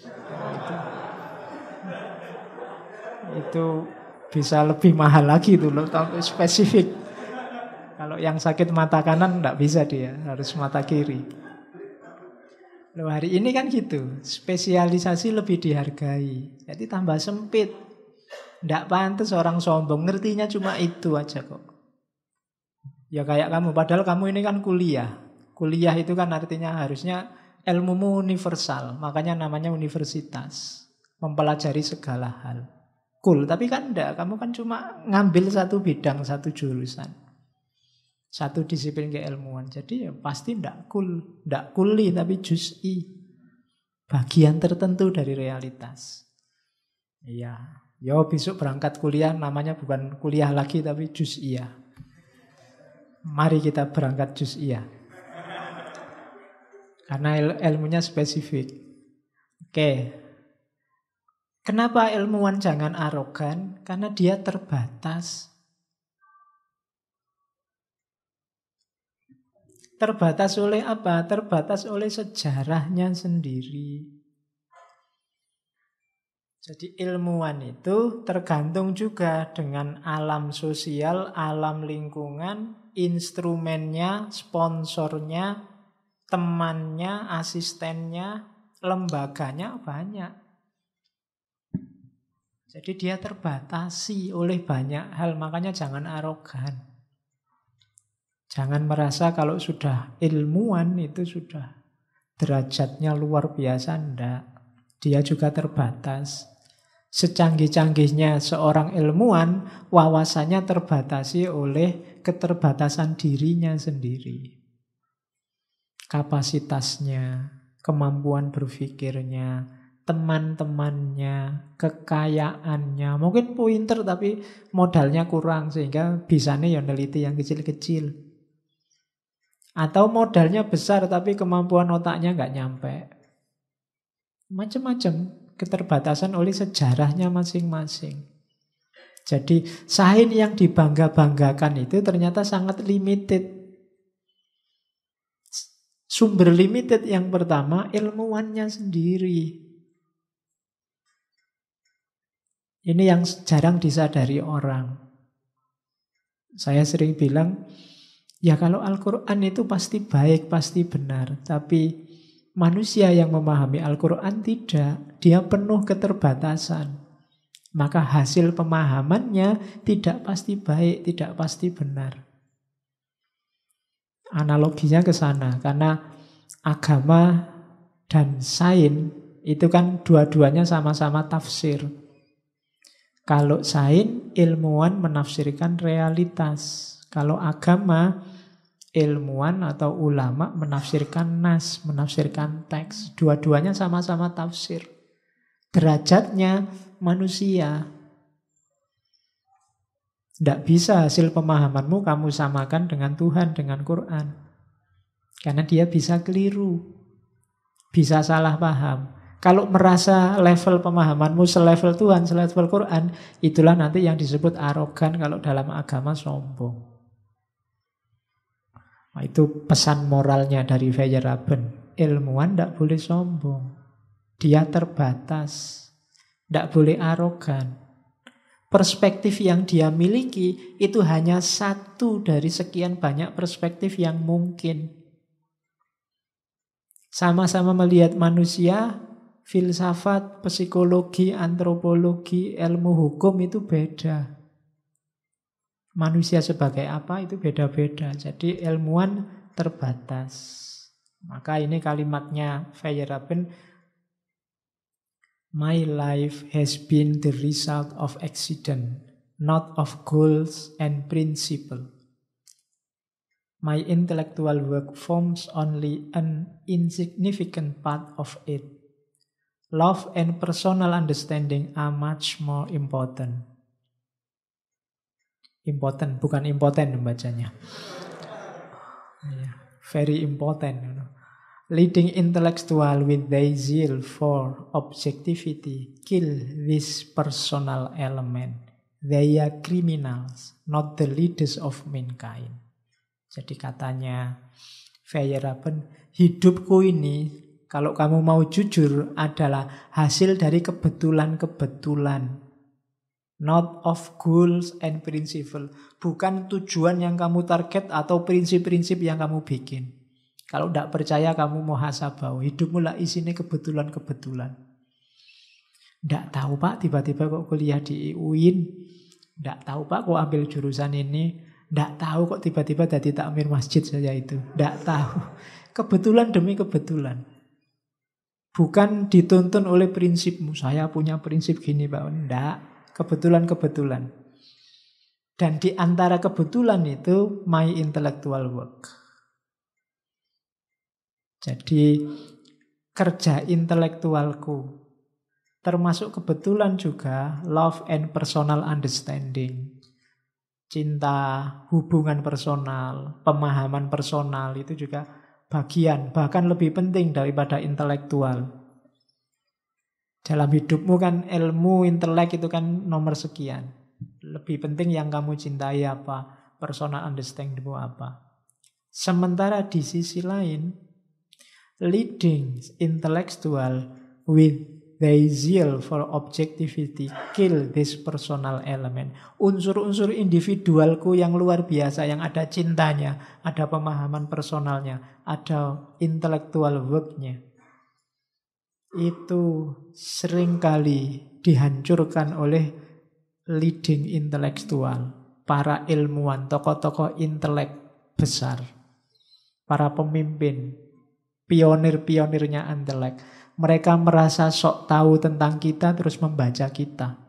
Itu bisa lebih mahal lagi tuh loh, spesifik. Kalau yang sakit mata kanan enggak bisa dia, harus mata kiri. Loh hari ini kan gitu, spesialisasi lebih dihargai. Jadi tambah sempit. Enggak pantas orang sombong, ngertinya cuma itu aja kok. Ya kayak kamu, padahal kamu ini kan kuliah. Kuliah itu kan artinya harusnya ilmumu universal, makanya namanya universitas. Mempelajari segala hal. Cool, tapi kan enggak, kamu kan cuma ngambil satu bidang, satu jurusan. Satu disiplin keilmuan. Jadi ya pasti enggak cool. Enggak kuli tapi juz'i. Bagian tertentu dari realitas. Iya. Yo besok berangkat kuliah namanya bukan kuliah lagi tapi juz'iyah. Mari kita berangkat juz'iyah. Karena ilmunya spesifik. Oke. Kenapa ilmuwan jangan arogan? Karena dia terbatas. Terbatas oleh apa? Terbatas oleh sejarahnya sendiri. Jadi ilmuwan itu tergantung juga dengan alam sosial, alam lingkungan, instrumennya, sponsornya, temannya, asistennya, lembaganya banyak. Jadi dia terbatasi oleh banyak hal, makanya jangan arogan. Jangan merasa kalau sudah ilmuwan itu sudah derajatnya luar biasa, enggak. Dia juga terbatas. Secanggih-canggihnya seorang ilmuwan, wawasannya terbatasi oleh keterbatasan dirinya sendiri. Kapasitasnya, kemampuan berpikirnya, teman-temannya, kekayaannya. Mungkin pinter tapi modalnya kurang sehingga bisanya ya neliti yang kecil-kecil. Atau modalnya besar tapi kemampuan otaknya nggak nyampe. Macam-macam keterbatasan oleh sejarahnya masing-masing. Jadi sains yang dibangga-banggakan itu ternyata sangat limited. Sumber limited yang pertama ilmuwannya sendiri. Ini yang jarang disadari orang. Saya sering bilang Ya kalau Al-Quran itu pasti baik, pasti benar. Tapi manusia yang memahami Al-Quran tidak. Dia penuh keterbatasan. Maka hasil pemahamannya tidak pasti baik, tidak pasti benar. Analoginya ke sana. Karena agama dan sains itu kan dua-duanya sama-sama tafsir. Kalau sains, ilmuwan menafsirkan realitas. Kalau agama, ilmuwan atau ulama menafsirkan nas, menafsirkan teks. Dua-duanya sama-sama tafsir. Derajatnya manusia. Tidak bisa hasil pemahamanmu kamu samakan dengan Tuhan, dengan Quran. Karena dia bisa keliru, bisa salah paham. Kalau merasa level pemahamanmu selevel Tuhan, selevel Quran, itulah nanti yang disebut arogan, kalau dalam agama sombong. Nah, itu pesan moralnya dari Feyerabend. Ilmuwan tidak boleh sombong. Dia terbatas. Tidak boleh arogan. Perspektif yang dia miliki itu hanya satu dari sekian banyak perspektif yang mungkin. Sama-sama melihat manusia, filsafat, psikologi, antropologi, ilmu hukum itu beda. Manusia sebagai apa itu beda-beda. Jadi ilmuwan terbatas. Maka ini kalimatnya Feyerabend, my life has been the result of accident, not of goals and principle. My intellectual work forms only an insignificant part of it. Love and personal understanding are much more important. Important, bukan impotent membacanya. Very important. Leading intellectual with their zeal for objectivity kill this personal element. They are criminals, not the leaders of mankind. Jadi katanya Feyerabend, hidupku ini kalau kamu mau jujur adalah hasil dari kebetulan-kebetulan. Not of goals and principle. Bukan tujuan yang kamu target atau prinsip-prinsip yang kamu bikin. Kalau tidak percaya kamu muhasabah. Hidupmu lah isinya kebetulan-kebetulan. Tidak tahu Pak, tiba-tiba kok kuliah di UIN. Tidak tahu Pak, kok ambil jurusan ini. Tidak tahu kok tiba-tiba jadi takmir masjid saja itu. Tidak tahu. Kebetulan demi kebetulan. Bukan dituntun oleh prinsipmu. Saya punya prinsip gini Pak. Tidak. Kebetulan-kebetulan. Dan di antara kebetulan itu my intellectual work. Jadi kerja intelektualku termasuk kebetulan juga love and personal understanding. Cinta, hubungan personal, pemahaman personal itu juga bagian, bahkan lebih penting daripada intelektual. Dalam hidupmu kan ilmu, intelek itu kan nomor sekian. Lebih penting yang kamu cintai apa, personal understandingmu apa. Sementara di sisi lain, leading intellectual with their zeal for objectivity kill this personal element. Unsur-unsur individualku yang luar biasa, yang ada cintanya, ada pemahaman personalnya, ada intellectual work-nya, itu seringkali dihancurkan oleh leading intelektual, para ilmuwan, tokoh-tokoh intelek besar, para pemimpin, pionir-pionirnya intelek. Mereka merasa sok tahu tentang kita terus membaca kita.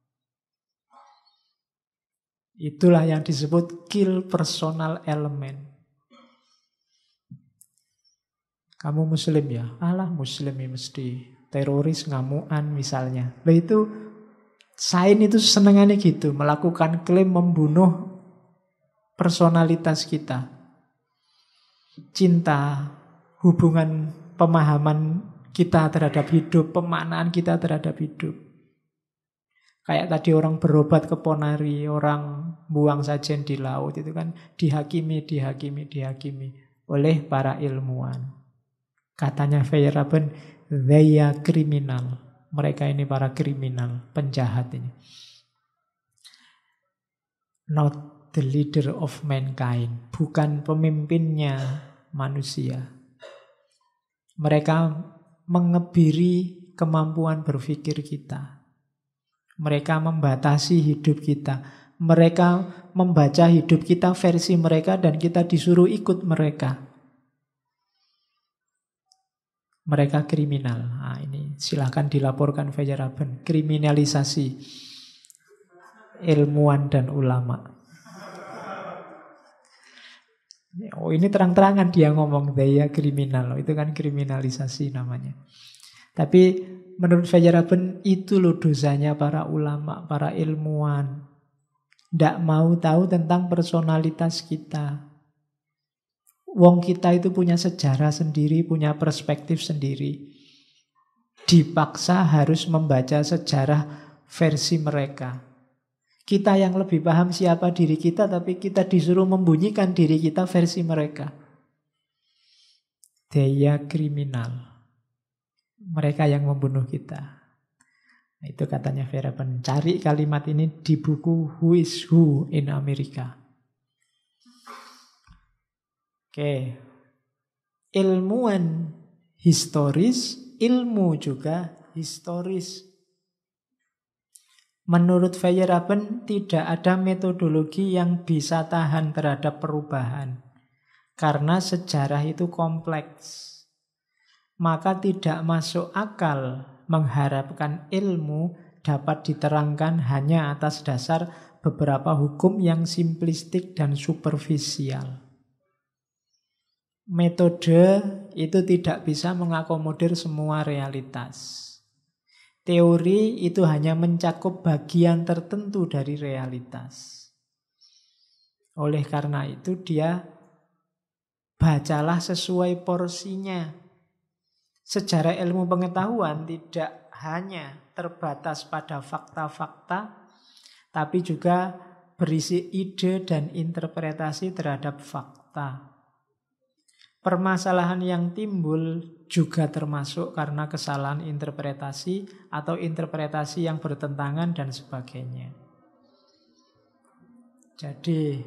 Itulah yang disebut kill personal element. Kamu muslim ya? Alah muslim ya mesti teroris, ngamuan misalnya. Lah itu sains itu senengannya gitu, melakukan klaim membunuh personalitas kita. Cinta, hubungan pemahaman kita terhadap hidup, pemaknaan kita terhadap hidup. Kayak tadi orang berobat ke Ponari, orang buang sajen di laut, itu kan dihakimi oleh para ilmuwan. Katanya Feyerabend, they are criminal. Mereka ini para kriminal, penjahat ini. Not the leader of mankind, bukan pemimpinnya manusia. Mereka mengebiri kemampuan berpikir kita. Mereka membatasi hidup kita. Mereka membaca hidup kita versi mereka dan kita disuruh ikut mereka. Mereka kriminal. Nah, ini silahkan dilaporkan Feyerabend. Kriminalisasi ilmuwan dan ulama. Oh, ini terang-terangan dia ngomong daya kriminal. Itu kan kriminalisasi namanya. Tapi menurut Feyerabend itu loh dosanya para ulama, para ilmuwan. Tidak mau tahu tentang personalitas kita. Wong kita itu punya sejarah sendiri, punya perspektif sendiri. Dipaksa harus membaca sejarah versi mereka. Kita yang lebih paham siapa diri kita, tapi kita disuruh membunyikan diri kita versi mereka. Daya kriminal. Mereka yang membunuh kita. Itu katanya Feyerabend. Cari kalimat ini di buku Who is Who in Amerika. Oke. Ilmuwan historis, ilmu juga historis. Menurut Feyerabend tidak ada metodologi yang bisa tahan terhadap perubahan. Karena sejarah itu kompleks. Maka tidak masuk akal mengharapkan ilmu dapat diterangkan hanya atas dasar beberapa hukum yang simplistik dan superficial. Metode itu tidak bisa mengakomodir semua realitas. Teori itu hanya mencakup bagian tertentu dari realitas. Oleh karena itu dia bacalah sesuai porsinya. Sejarah ilmu pengetahuan tidak hanya terbatas pada fakta-fakta, tapi juga berisi ide dan interpretasi terhadap fakta. Permasalahan yang timbul juga termasuk karena kesalahan interpretasi atau interpretasi yang bertentangan dan sebagainya. Jadi,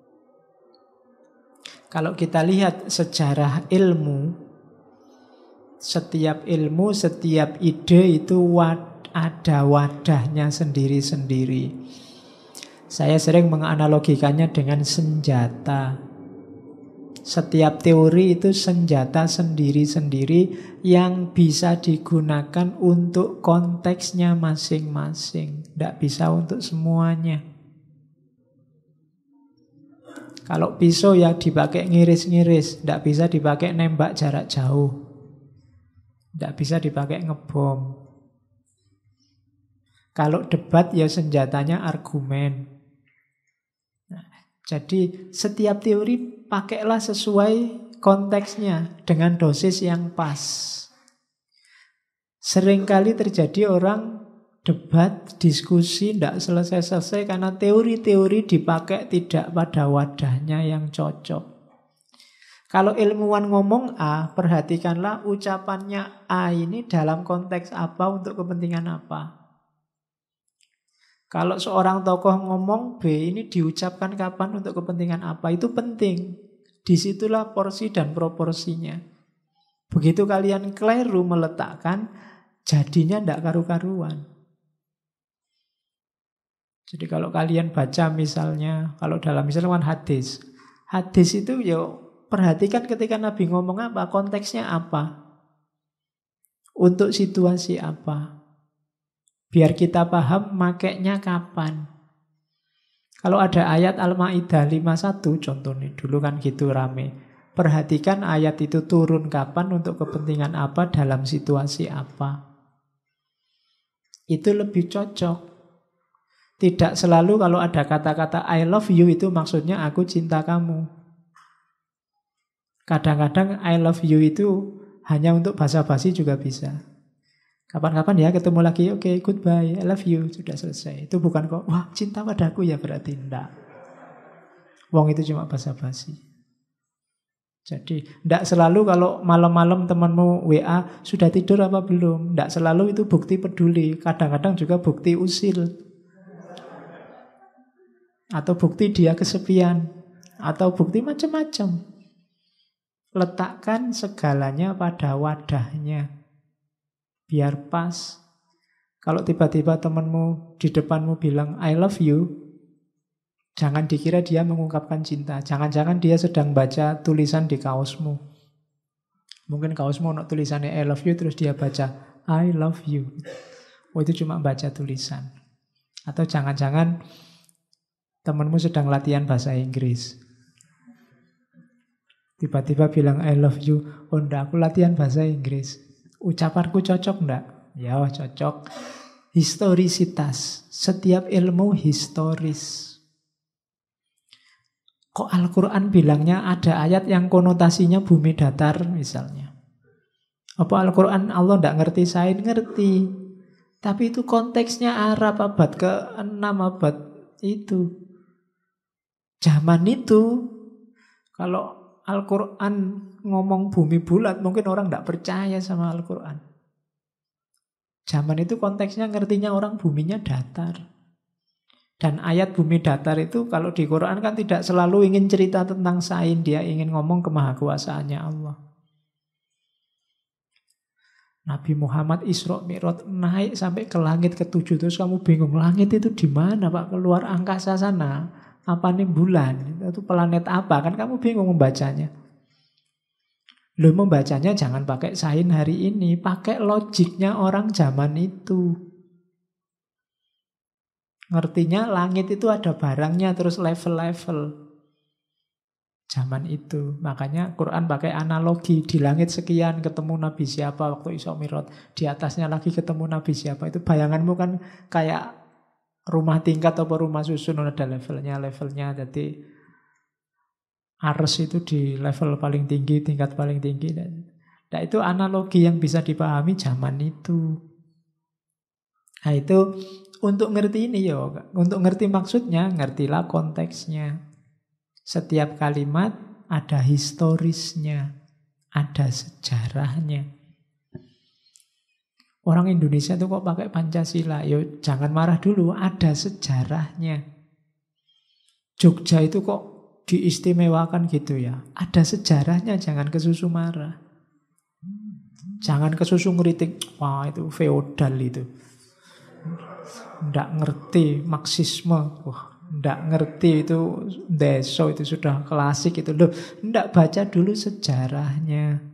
kalau kita lihat sejarah ilmu, setiap ilmu, setiap ide itu ada wadahnya sendiri-sendiri. Saya sering menganalogikannya dengan senjata. Setiap teori itu senjata sendiri-sendiri yang bisa digunakan untuk konteksnya masing-masing. Tidak bisa untuk semuanya. Kalau pisau ya dipakai ngiris-ngiris, tidak bisa dipakai nembak jarak jauh. Tidak bisa dipakai ngebom. Kalau debat ya senjatanya argumen. Jadi setiap teori pakailah sesuai konteksnya dengan dosis yang pas. Seringkali terjadi orang debat, diskusi tidak selesai-selesai karena teori-teori dipakai tidak pada wadahnya yang cocok. Kalau ilmuwan ngomong A, perhatikanlah ucapannya A ini dalam konteks apa untuk kepentingan apa. Kalau seorang tokoh ngomong B ini diucapkan kapan untuk kepentingan apa, itu penting. Disitulah porsi dan proporsinya. Begitu kalian keliru meletakkan, jadinya tidak karu-karuan. Jadi kalau kalian baca misalnya, kalau dalam misalnya hadis. Hadis itu ya perhatikan ketika Nabi ngomong apa, konteksnya apa. Untuk situasi apa. Biar kita paham makainya kapan. Kalau ada ayat Al-Ma'idah 51 contohnya, dulu kan gitu rame. Perhatikan ayat itu turun kapan untuk kepentingan apa dalam situasi apa. Itu lebih cocok. Tidak selalu kalau ada kata-kata I love you itu maksudnya aku cinta kamu. Kadang-kadang I love you itu hanya untuk basa-basi juga bisa. Kapan-kapan ya ketemu lagi, oke, goodbye, I love you, sudah selesai. Itu bukan kok, wah cinta padaku ya berarti enggak. Wong itu cuma basa-basi. Jadi enggak selalu kalau malam-malam temanmu WA, sudah tidur apa belum? Enggak selalu itu bukti peduli, kadang-kadang juga bukti usil. atau bukti dia kesepian, atau bukti macam-macam. Letakkan segalanya pada wadahnya, biar pas. Kalau tiba-tiba temanmu di depanmu bilang I love you, jangan dikira dia mengungkapkan cinta. Jangan-jangan dia sedang baca tulisan di kaosmu. Mungkin kaosmu ada tulisannya I love you, terus dia baca I love you. Oh, itu cuma baca tulisan. Atau jangan-jangan temanmu sedang latihan bahasa Inggris. Tiba-tiba bilang I love you. Oh enggak, aku latihan bahasa Inggris. Ucapanku cocok enggak? Ya cocok. Historisitas. Setiap ilmu historis. Kok Al-Quran bilangnya ada ayat yang konotasinya bumi datar misalnya. Apa Al-Quran Allah enggak ngerti sains? Ngerti. Tapi itu konteksnya Arab abad ke-6, abad itu. Zaman itu, kalau Al-Quran ngomong bumi bulat, mungkin orang tidak percaya sama Al-Quran. Zaman itu konteksnya ngertinya orang buminya datar. Dan ayat bumi datar itu kalau di Quran kan tidak selalu ingin cerita tentang sains, dia ingin ngomong kemahakuasaannya Allah. Nabi Muhammad Isra Mi'raj naik sampai ke langit ke-7, terus kamu bingung langit itu di mana Pak? Keluar angkasa sana. Apa nih bulan? Itu planet apa? Kan kamu bingung membacanya. Lo membacanya jangan pakai sains hari ini, pakai logiknya orang zaman itu. Ngertinya langit itu ada barangnya, terus level-level. Zaman itu. Makanya Quran pakai analogi. Di langit sekian ketemu Nabi siapa waktu Isra Mi'raj. Di atasnya lagi ketemu Nabi siapa. Itu bayanganmu kan kayak rumah tingkat atau rumah susun, ada levelnya. Jadi Ars itu di level paling tinggi, tingkat paling tinggi. Nah itu analogi yang bisa dipahami zaman itu. Nah itu untuk ngerti ini ya, untuk ngerti maksudnya, ngertilah konteksnya. Setiap kalimat ada historisnya, ada sejarahnya. Orang Indonesia itu kok pakai Pancasila? Yo jangan marah dulu, ada sejarahnya. Jogja itu kok diistimewakan gitu ya. Ada sejarahnya, jangan kesusu marah. Jangan kesusu ngeritik, wah itu feodal itu. Nggak ngerti Marxisme, wah nggak ngerti itu deso, itu sudah klasik itu. Loh, nggak baca dulu sejarahnya.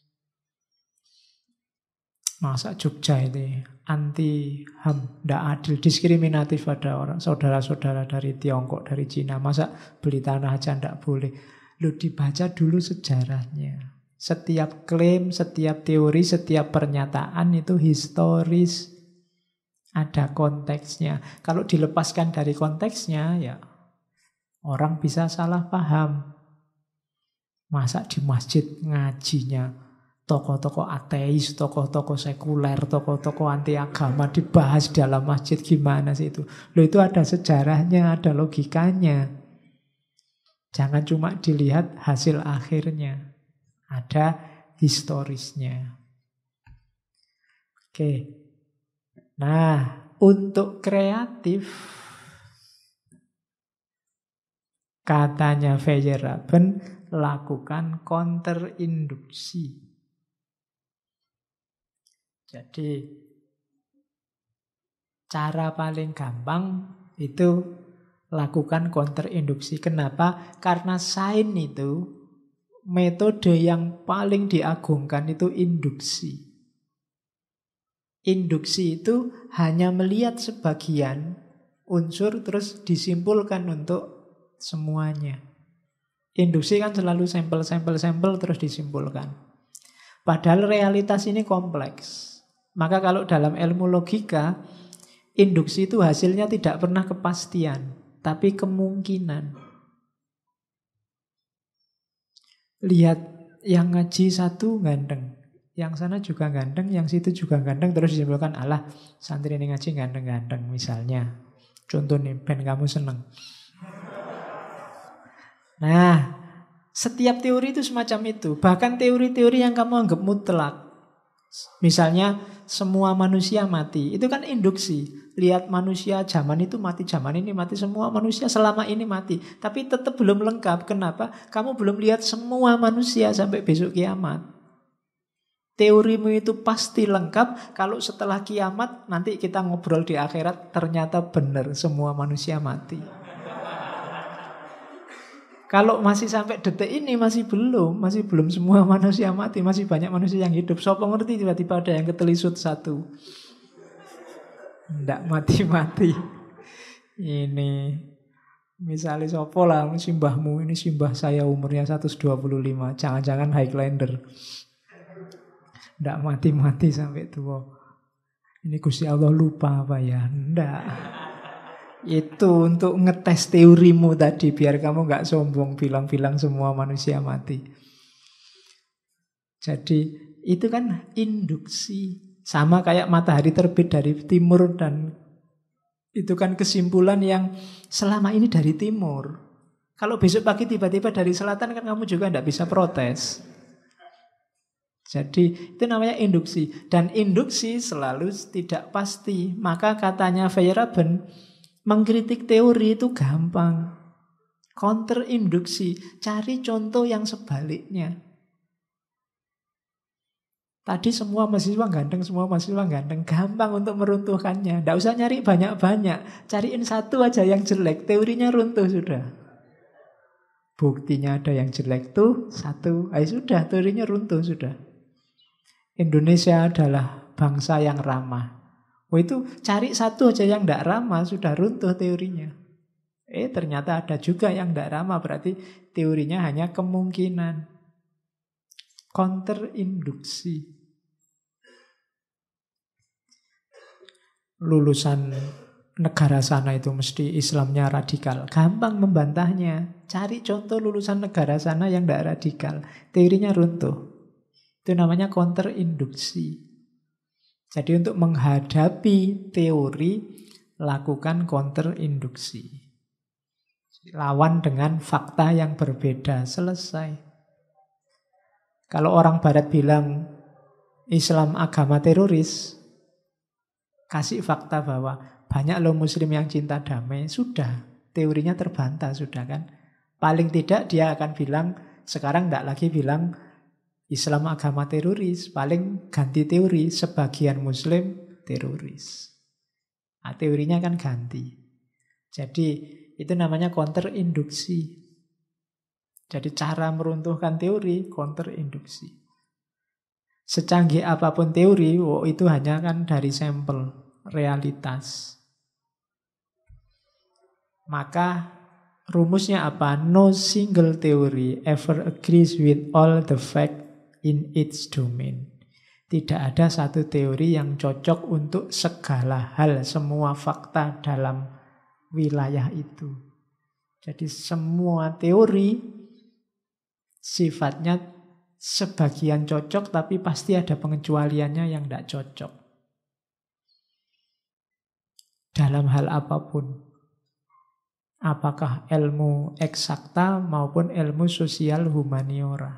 Masa Jogja itu anti HAM, tidak adil, diskriminatif pada orang saudara-saudara dari Tiongkok, dari Cina. Masa beli tanah aja tidak boleh? Lu dibaca dulu sejarahnya. Setiap klaim, setiap teori, setiap pernyataan itu historis. Ada konteksnya. Kalau dilepaskan dari konteksnya, ya orang bisa salah paham. Masa di masjid ngajinya tokoh-tokoh ateis, tokoh-tokoh sekuler, tokoh-tokoh anti agama dibahas dalam masjid, gimana sih itu? Loh itu ada sejarahnya, ada logikanya. Jangan cuma dilihat hasil akhirnya. Ada historisnya. Oke. Nah, untuk kreatif, katanya Feyerabend, lakukan counterinduksi. Jadi cara paling gampang itu lakukan counterinduksi. Kenapa? Karena sains itu metode yang paling diagungkan itu induksi. Induksi itu hanya melihat sebagian unsur terus disimpulkan untuk semuanya. Induksi kan selalu sampel terus disimpulkan. Padahal realitas ini kompleks. Maka kalau dalam ilmu logika, induksi itu hasilnya tidak pernah kepastian, tapi kemungkinan. Lihat yang ngaji satu ganteng, yang sana juga ganteng, yang situ juga ganteng, terus disimpulkan, alah santri ini ngaji ganteng-ganteng misalnya. Contoh nih, ben kamu seneng. Nah, setiap teori itu semacam itu. Bahkan teori-teori yang kamu anggap mutlak. Misalnya semua manusia mati. Itu kan induksi. Lihat manusia zaman itu mati, zaman ini mati, semua manusia selama ini mati. Tapi tetap belum lengkap. Kenapa? Kamu belum lihat semua manusia sampai besok kiamat. Teorimu itu pasti lengkap. Kalau setelah kiamat nanti kita ngobrol di akhirat, ternyata benar semua manusia mati. Kalau masih sampai detik ini masih belum semua manusia mati, masih banyak manusia yang hidup. Sopo ngerti tiba-tiba ada yang ketelisut satu. Ndak mati-mati. Ini misalnya sopo lah, simbahmu ini simbah saya umurnya 125, jangan-jangan Highlander. Ndak mati-mati sampai tua. Ini Gusti Allah lupa apa ya? Ndak. Itu untuk ngetes teorimu tadi, biar kamu gak sombong bilang-bilang semua manusia mati. Jadi itu kan induksi. Sama kayak matahari terbit dari timur, dan itu kan kesimpulan yang selama ini dari timur. Kalau besok pagi tiba-tiba dari selatan kan kamu juga gak bisa protes. Jadi itu namanya induksi. Dan induksi selalu tidak pasti. Maka katanya Feyerabend, mengkritik teori itu gampang. Counter induksi, cari contoh yang sebaliknya. Tadi semua mahasiswa ganteng, gampang untuk meruntuhkannya. Tidak usah nyari banyak-banyak, cariin satu aja yang jelek, teorinya runtuh sudah. Buktinya ada yang jelek tuh satu, sudah, teorinya runtuh sudah. Indonesia adalah bangsa yang ramah. Itu cari satu aja yang tidak ramah, sudah runtuh teorinya. Ternyata ada juga yang tidak ramah, berarti teorinya hanya kemungkinan. Counter induksi. Lulusan negara sana itu mesti Islamnya radikal. Gampang membantahnya. Cari contoh lulusan negara sana yang tidak radikal, teorinya runtuh. Itu namanya counter induksi. Jadi untuk menghadapi teori, lakukan counter induksi. Lawan dengan fakta yang berbeda, selesai. Kalau orang barat bilang Islam agama teroris, kasih fakta bahwa banyak loh muslim yang cinta damai, sudah, teorinya terbantah sudah kan. Paling tidak dia akan bilang, sekarang tidak lagi bilang Islam agama teroris, paling ganti teori, sebagian muslim teroris. Nah, teorinya kan ganti. Jadi itu namanya counter induksi. Jadi cara meruntuhkan teori, counter induksi. Secanggih apapun teori, itu hanya kan dari sampel realitas. Maka rumusnya apa? No single theory ever agrees with all the facts in its domain. Tidak ada satu teori yang cocok untuk segala hal, semua fakta dalam wilayah itu. Jadi semua teori sifatnya sebagian cocok, tapi pasti ada pengecualiannya yang tidak cocok. Dalam hal apapun. Apakah ilmu eksakta maupun ilmu sosial humaniora.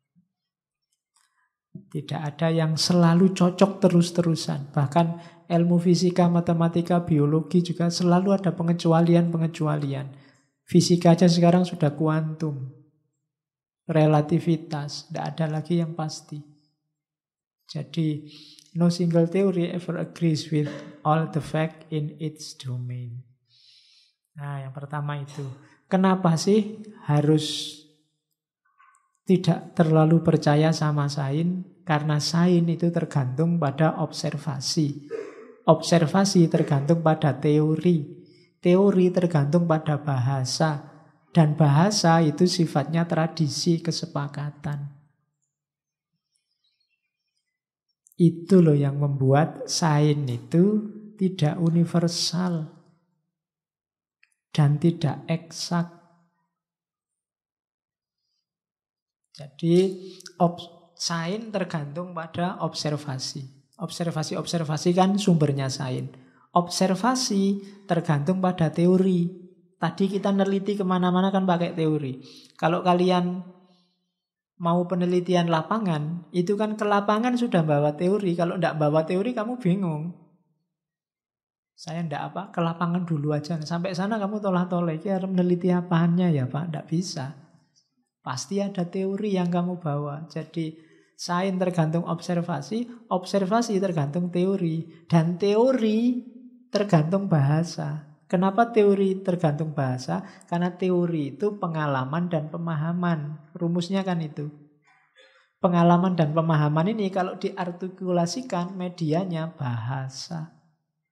Tidak ada yang selalu cocok terus-terusan. Bahkan ilmu fisika, matematika, biologi juga selalu ada pengecualian-pengecualian. Fisika aja sekarang sudah kuantum. Relativitas, tidak ada lagi yang pasti. Jadi, no single theory ever agrees with all the fact in its domain. Nah, yang pertama itu. Kenapa sih harus tidak terlalu percaya sama sains? Karena sains itu tergantung pada observasi. Observasi tergantung pada teori. Teori tergantung pada bahasa. Dan bahasa itu sifatnya tradisi, kesepakatan. Itu loh yang membuat sains itu tidak universal dan tidak eksak. Jadi sains tergantung pada observasi. Observasi kan sumbernya sains. Observasi tergantung pada teori. Tadi kita neliti kemana-mana kan pakai teori. Kalau kalian mau penelitian lapangan, itu kan ke lapangan sudah bawa teori. Kalau tidak bawa teori kamu bingung. Saya ndak apa, ke lapangan dulu aja. Sampai sana kamu tolah-toleh. Kira meneliti apaannya ya Pak? Ndak bisa. Pasti ada teori yang kamu bawa. Jadi sains tergantung observasi, observasi tergantung teori. Dan teori tergantung bahasa. Kenapa teori tergantung bahasa? Karena teori itu pengalaman dan pemahaman. Rumusnya kan itu. Pengalaman dan pemahaman ini kalau diartikulasikan medianya bahasa.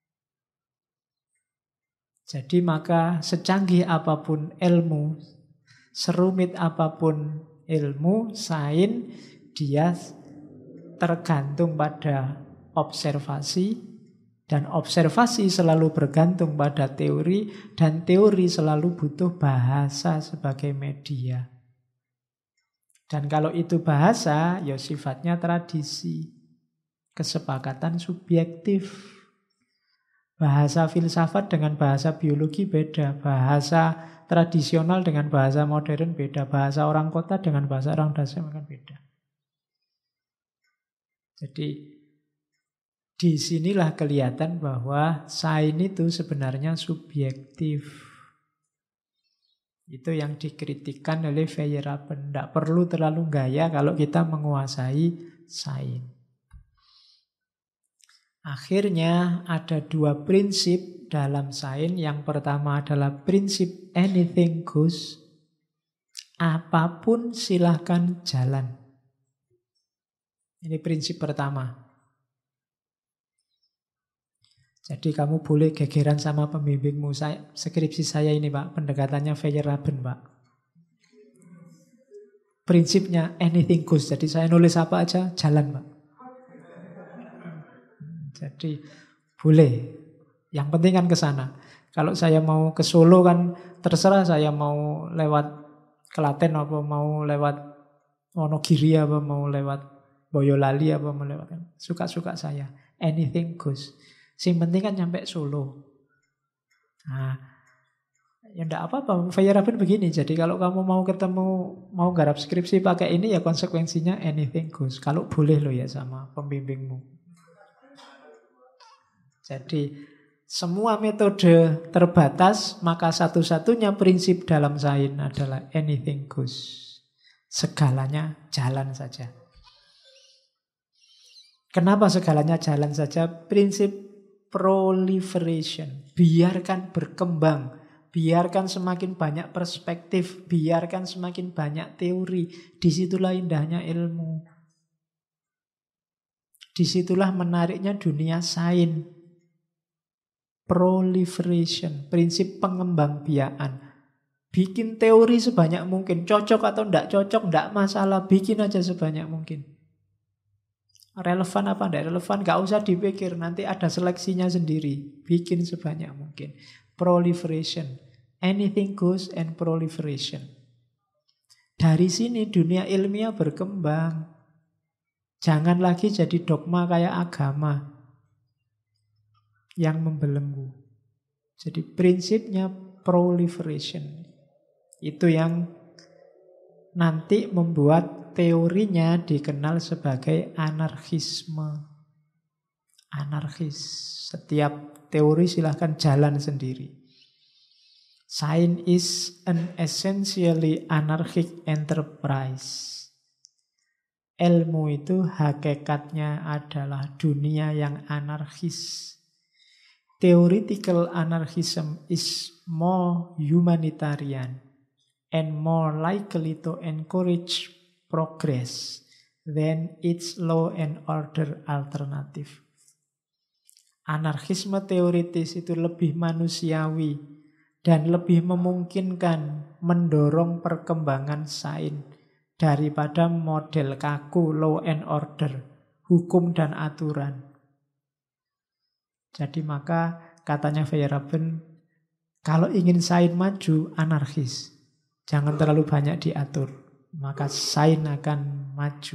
Jadi maka secanggih apapun ilmu, serumit apapun ilmu, sains, dia tergantung pada observasi, dan observasi selalu bergantung pada teori, dan teori selalu butuh bahasa sebagai media. Dan kalau itu bahasa, ya sifatnya tradisi, kesepakatan subjektif. Bahasa filsafat dengan bahasa biologi beda. Bahasa tradisional dengan bahasa modern beda. Bahasa orang kota dengan bahasa orang desa akan beda. Jadi disinilah kelihatan bahwa sains itu sebenarnya subjektif. Itu yang dikritikkan oleh Feyerabend. Tidak perlu terlalu gaya kalau kita menguasai sains. Akhirnya ada dua prinsip dalam sains. Yang pertama adalah prinsip anything goes. Apapun silahkan jalan. Ini prinsip pertama. Jadi kamu boleh gegeran sama pembimbingmu. Skripsi saya ini Pak, pendekatannya Feyerabend Pak. Prinsipnya anything goes. Jadi saya nulis apa aja, jalan Pak. Jadi boleh. Yang penting kan ke sana. Kalau saya mau ke Solo kan terserah, saya mau lewat Klaten apa mau lewat Wonogiri apa mau lewat Boyolali apa mau lewat. Suka-suka saya. Anything goes. Yang penting kan nyampe Solo. Nah, ya enggak apa-apa. Feyerabend begini. Jadi kalau kamu mau ketemu, mau garap skripsi pakai ini ya konsekuensinya anything goes. Kalau boleh loh ya sama pembimbingmu. Jadi semua metode terbatas, maka satu-satunya prinsip dalam sains adalah anything goes. Segalanya jalan saja. Kenapa segalanya jalan saja? Prinsip proliferation. Biarkan berkembang. Biarkan semakin banyak perspektif. Biarkan semakin banyak teori. Disitulah indahnya ilmu. Disitulah menariknya dunia sains. Proliferation, prinsip pengembangbiakan. Bikin teori sebanyak mungkin. Cocok atau tidak cocok, tidak masalah. Bikin aja sebanyak mungkin. Relevan apa tidak relevan, gak usah dipikir. Nanti ada seleksinya sendiri. Bikin sebanyak mungkin. Proliferation. Anything goes and proliferation. Dari sini dunia ilmiah berkembang. Jangan lagi jadi dogma kayak agama yang membelenggu. Jadi prinsipnya proliferation. Itu yang nanti membuat teorinya dikenal sebagai anarkisme. Anarkis. Setiap teori silahkan jalan sendiri. Science is an essentially anarchic enterprise. Ilmu itu hakikatnya adalah dunia yang anarkis. Theoretical anarchism is more humanitarian and more likely to encourage progress than its law and order alternative. Anarkisme teoritis itu lebih manusiawi dan lebih memungkinkan mendorong perkembangan sains daripada model kaku law and order, hukum dan aturan. Jadi maka katanya Feyerabend, kalau ingin sains maju, anarkis. Jangan terlalu banyak diatur. Maka sains akan maju.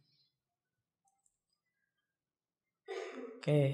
Oke.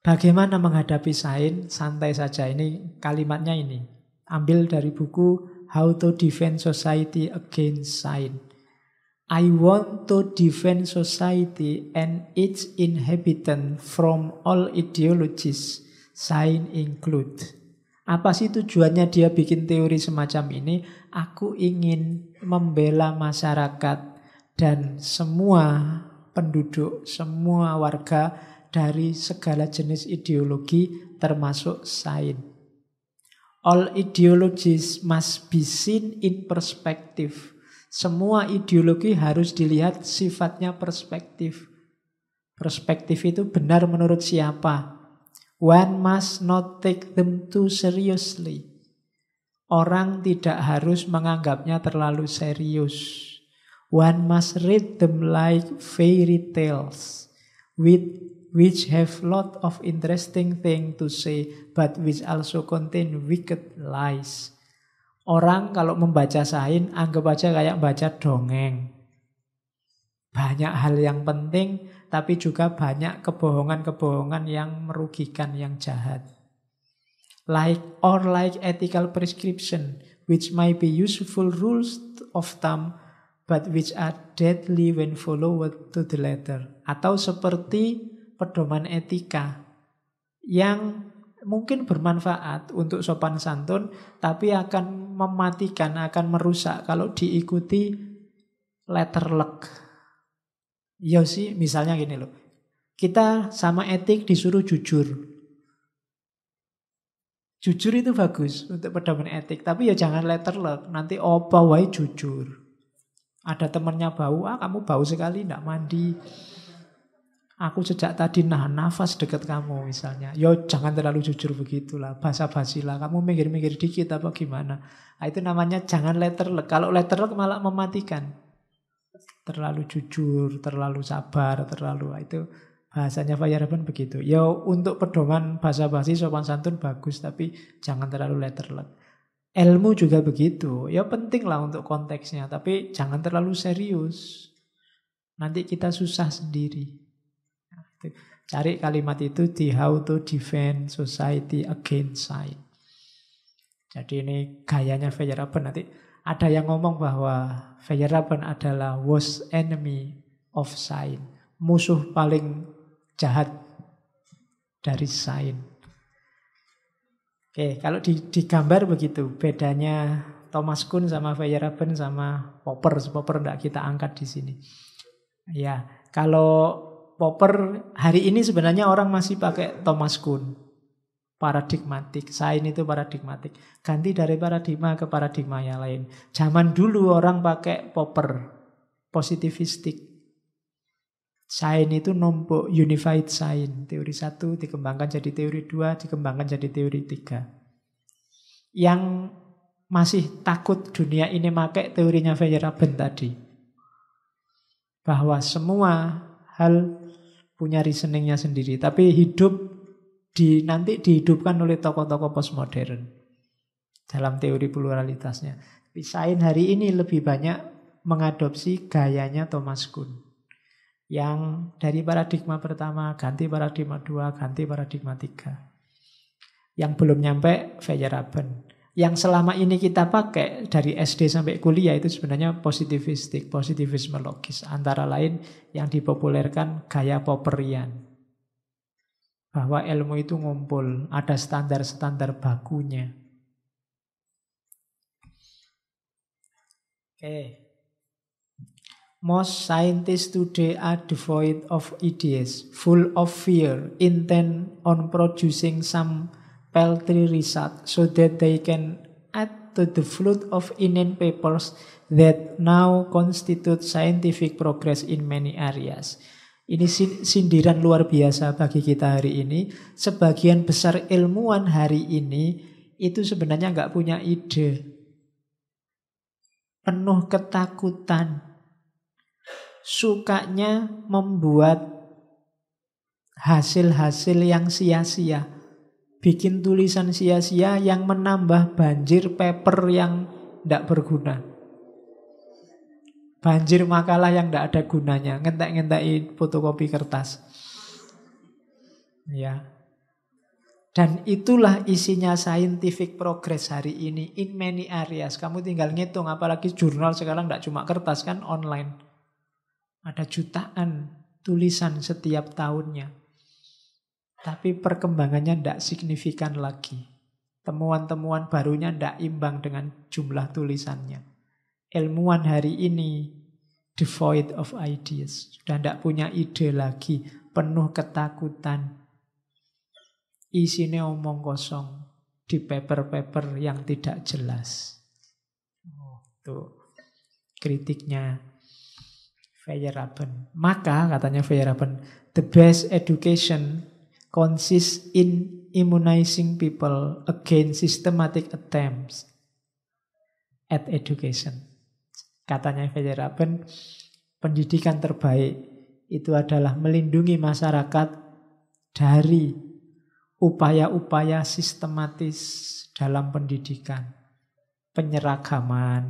Bagaimana menghadapi sains? Santai saja. Ini kalimatnya ini. Ambil dari buku how to defend society against science. I want to defend society and its inhabitant from all ideologies, science include. Apa sih tujuannya dia bikin teori semacam ini? Aku ingin membela masyarakat dan semua penduduk, semua warga dari segala jenis ideologi termasuk sains. All ideologies must be seen in perspective. Semua ideologi harus dilihat sifatnya perspektif. Perspektif itu benar menurut siapa? One must not take them too seriously. Orang tidak harus menganggapnya terlalu serius. One must read them like fairy tales, which have lot of interesting thing to say, but which also contain wicked lies. Orang kalau membaca sains, anggap aja kayak baca dongeng. Banyak hal yang penting, tapi juga banyak kebohongan-kebohongan yang merugikan, yang jahat. Like ethical prescription, which might be useful rules of thumb, but which are deadly when followed to the letter. Atau seperti pedoman etika yang mungkin bermanfaat untuk sopan santun, tapi akan mematikan, akan merusak kalau diikuti letterlek. Ya sih, misalnya gini loh. Kita sama etik disuruh jujur. Jujur itu bagus untuk pedoman etik, tapi ya jangan letterlek. Nanti apa wae jujur. Ada temannya bau, kamu bau sekali, enggak mandi. Aku sejak tadi nahan nafas dekat kamu misalnya. Yo jangan terlalu jujur begitulah, basa-basilah. Kamu minggir-minggir dikit apa gimana. Nah, itu namanya jangan letterlek. Kalau letterlek malah mematikan. Terlalu jujur, terlalu sabar, itu bahasanya Feyerabend begitu. Yo untuk pedoman basa-basi sopan santun bagus, tapi jangan terlalu letterlek. Ilmu juga begitu. Ya penting lah untuk konteksnya, tapi jangan terlalu serius. Nanti kita susah sendiri. Cari kalimat itu di How to Defend Society Against Science. Jadi ini gayanya Feyerabend. Nanti ada yang ngomong bahwa Feyerabend adalah worst enemy of science. Musuh paling jahat dari sains. Oke, kalau digambar begitu. Bedanya Thomas Kuhn sama Feyerabend sama Popper. Popper tidak kita angkat di sini. Ya, kalau Popper hari ini sebenarnya orang masih pakai Thomas Kuhn. Paradigmatik, sains itu paradigmatik. Ganti dari paradigma ke paradigma yang lain. Zaman dulu orang pakai Popper, positivistik. Sains itu numpuk, unified science. Teori 1 dikembangkan jadi teori 2, dikembangkan jadi teori 3. Yang masih takut dunia ini pakai teorinya Feyerabend tadi. Bahwa semua hal punya reasoningnya sendiri, tapi hidup nanti dihidupkan oleh tokoh-tokoh postmodern dalam teori pluralitasnya. Tapi sains hari ini lebih banyak mengadopsi gayanya Thomas Kuhn, yang dari paradigma pertama ganti paradigma 2, ganti paradigma 3. Yang belum nyampe Feyerabend. Yang selama ini kita pakai dari SD sampai kuliah itu sebenarnya positivistik, positivisme logis. Antara lain yang dipopulerkan gaya Popperian. Bahwa ilmu itu ngumpul, ada standar-standar bakunya. Oke. Most scientists today are devoid of ideas, full of fear, intent on producing some paltry result so that they can add to the flood of inane papers that now constitute scientific progress in many areas. Ini sindiran luar biasa bagi kita hari ini. Sebagian besar ilmuwan hari ini itu sebenarnya nggak punya ide. Penuh ketakutan. Sukanya membuat hasil-hasil yang sia-sia. Bikin tulisan sia-sia yang menambah banjir paper yang tidak berguna. Banjir makalah yang tidak ada gunanya. Ngentek-ngentekin fotokopi kertas. Ya. Dan itulah isinya scientific progress hari ini in many areas. Kamu tinggal ngitung, apalagi jurnal sekarang tidak cuma kertas kan, online. Ada jutaan tulisan setiap tahunnya. Tapi perkembangannya tidak signifikan lagi. Temuan-temuan barunya tidak imbang dengan jumlah tulisannya. Ilmuwan hari ini devoid of ideas. Sudah tidak punya ide lagi. Penuh ketakutan. Isinya omong kosong di paper-paper yang tidak jelas. Tuh kritiknya Feyerabend. Maka katanya Feyerabend, the best education consists in immunizing people against systematic attempts at education. Katanya Feyerabend, pendidikan terbaik itu adalah melindungi masyarakat dari upaya-upaya sistematis dalam pendidikan, penyeragaman,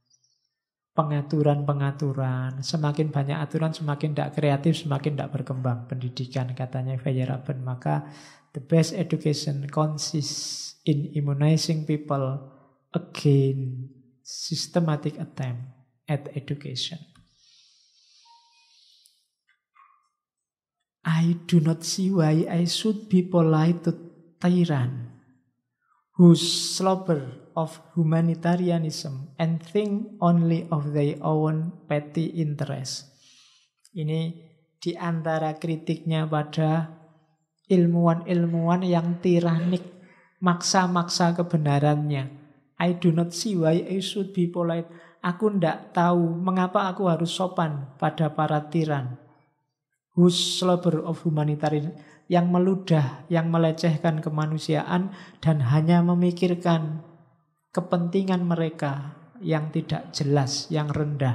pengaturan-pengaturan. Semakin banyak aturan, semakin tidak kreatif, semakin tidak berkembang pendidikan, katanya Feyerabend. Maka the best education consists in immunizing people against systematic attempt at education. I do not see why I should be polite to tyrant whose slobber of humanitarianism and think only of their own petty interest. Ini di antara kritiknya pada ilmuwan-ilmuwan yang tiranik, maksa-maksa kebenarannya. I do not see why I should be polite. Aku tidak tahu mengapa aku harus sopan pada para tiran. Whose slobber of humanitarian, yang meludah, yang melecehkan kemanusiaan dan hanya memikirkan kepentingan mereka yang tidak jelas, yang rendah.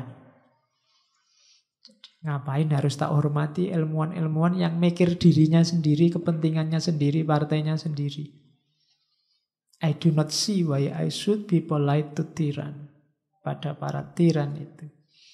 Ngapain harus tak hormati ilmuwan-ilmuwan yang mikir dirinya sendiri, kepentingannya sendiri, partainya sendiri. I do not see why I should be polite to tyrann. Pada para tiran itu.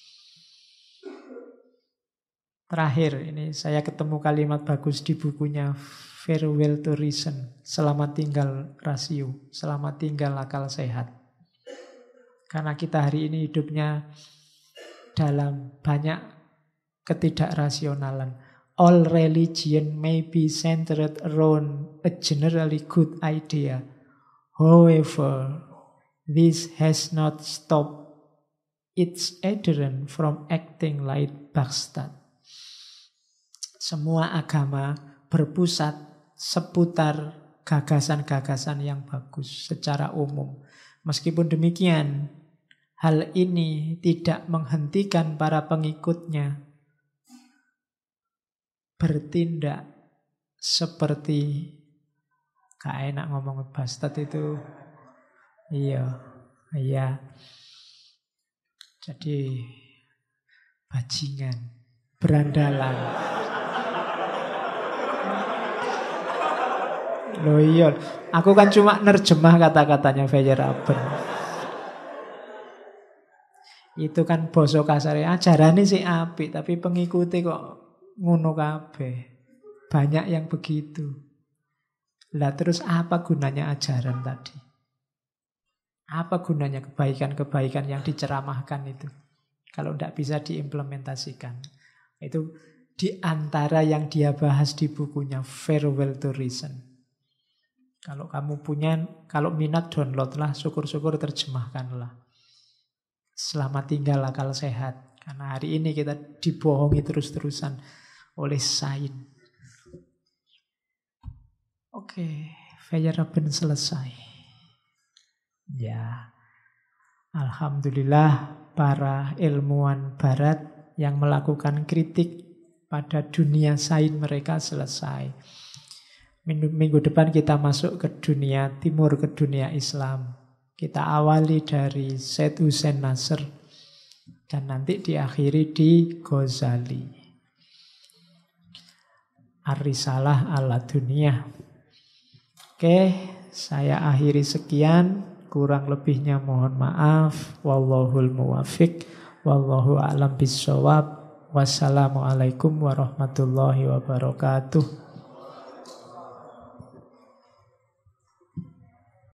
Terakhir, ini saya ketemu kalimat bagus di bukunya Farewell to Reason. Selamat tinggal rasio, selamat tinggal akal sehat. Karena kita hari ini hidupnya dalam banyak ketidakrasionalan. All religion may be centered around a generally good idea. However, this has not stopped its adherents from acting like bastard. Semua agama berpusat seputar gagasan-gagasan yang bagus secara umum. Meskipun demikian, hal ini tidak menghentikan para pengikutnya bertindak seperti, gak enak ngomong bastard itu. Iya. Jadi bajingan, berandalan. Loh iya, aku kan cuma nerjemah kata-katanya Feyerabend. Itu kan basa kasare, ajarane sih apik, tapi pengikuti kok ngono kabeh. Banyak yang begitu. Lah terus apa gunanya ajaran tadi? Apa gunanya kebaikan-kebaikan yang diceramahkan itu kalau tidak bisa diimplementasikan? Itu di antara yang dia bahas di bukunya Farewell to Reason. Kalau kamu punya, kalau minat downloadlah, syukur-syukur terjemahkanlah. Selamat tinggal akal sehat. Karena hari ini kita dibohongi terus-terusan oleh sains. Oke, Feyerabend selesai. Ya, alhamdulillah para ilmuwan barat yang melakukan kritik pada dunia sains mereka selesai. Minggu depan kita masuk ke dunia timur, ke dunia Islam. Kita awali dari Syed Hussein Nasr dan nanti diakhiri di Ghazali. Ar-Risalah ala Dunia. Oke, saya akhiri sekian. Kurang lebihnya mohon maaf. Wallahul muwafiq. Wallahu a'lam bissawab. Wassalamualaikum warahmatullahi wabarakatuh.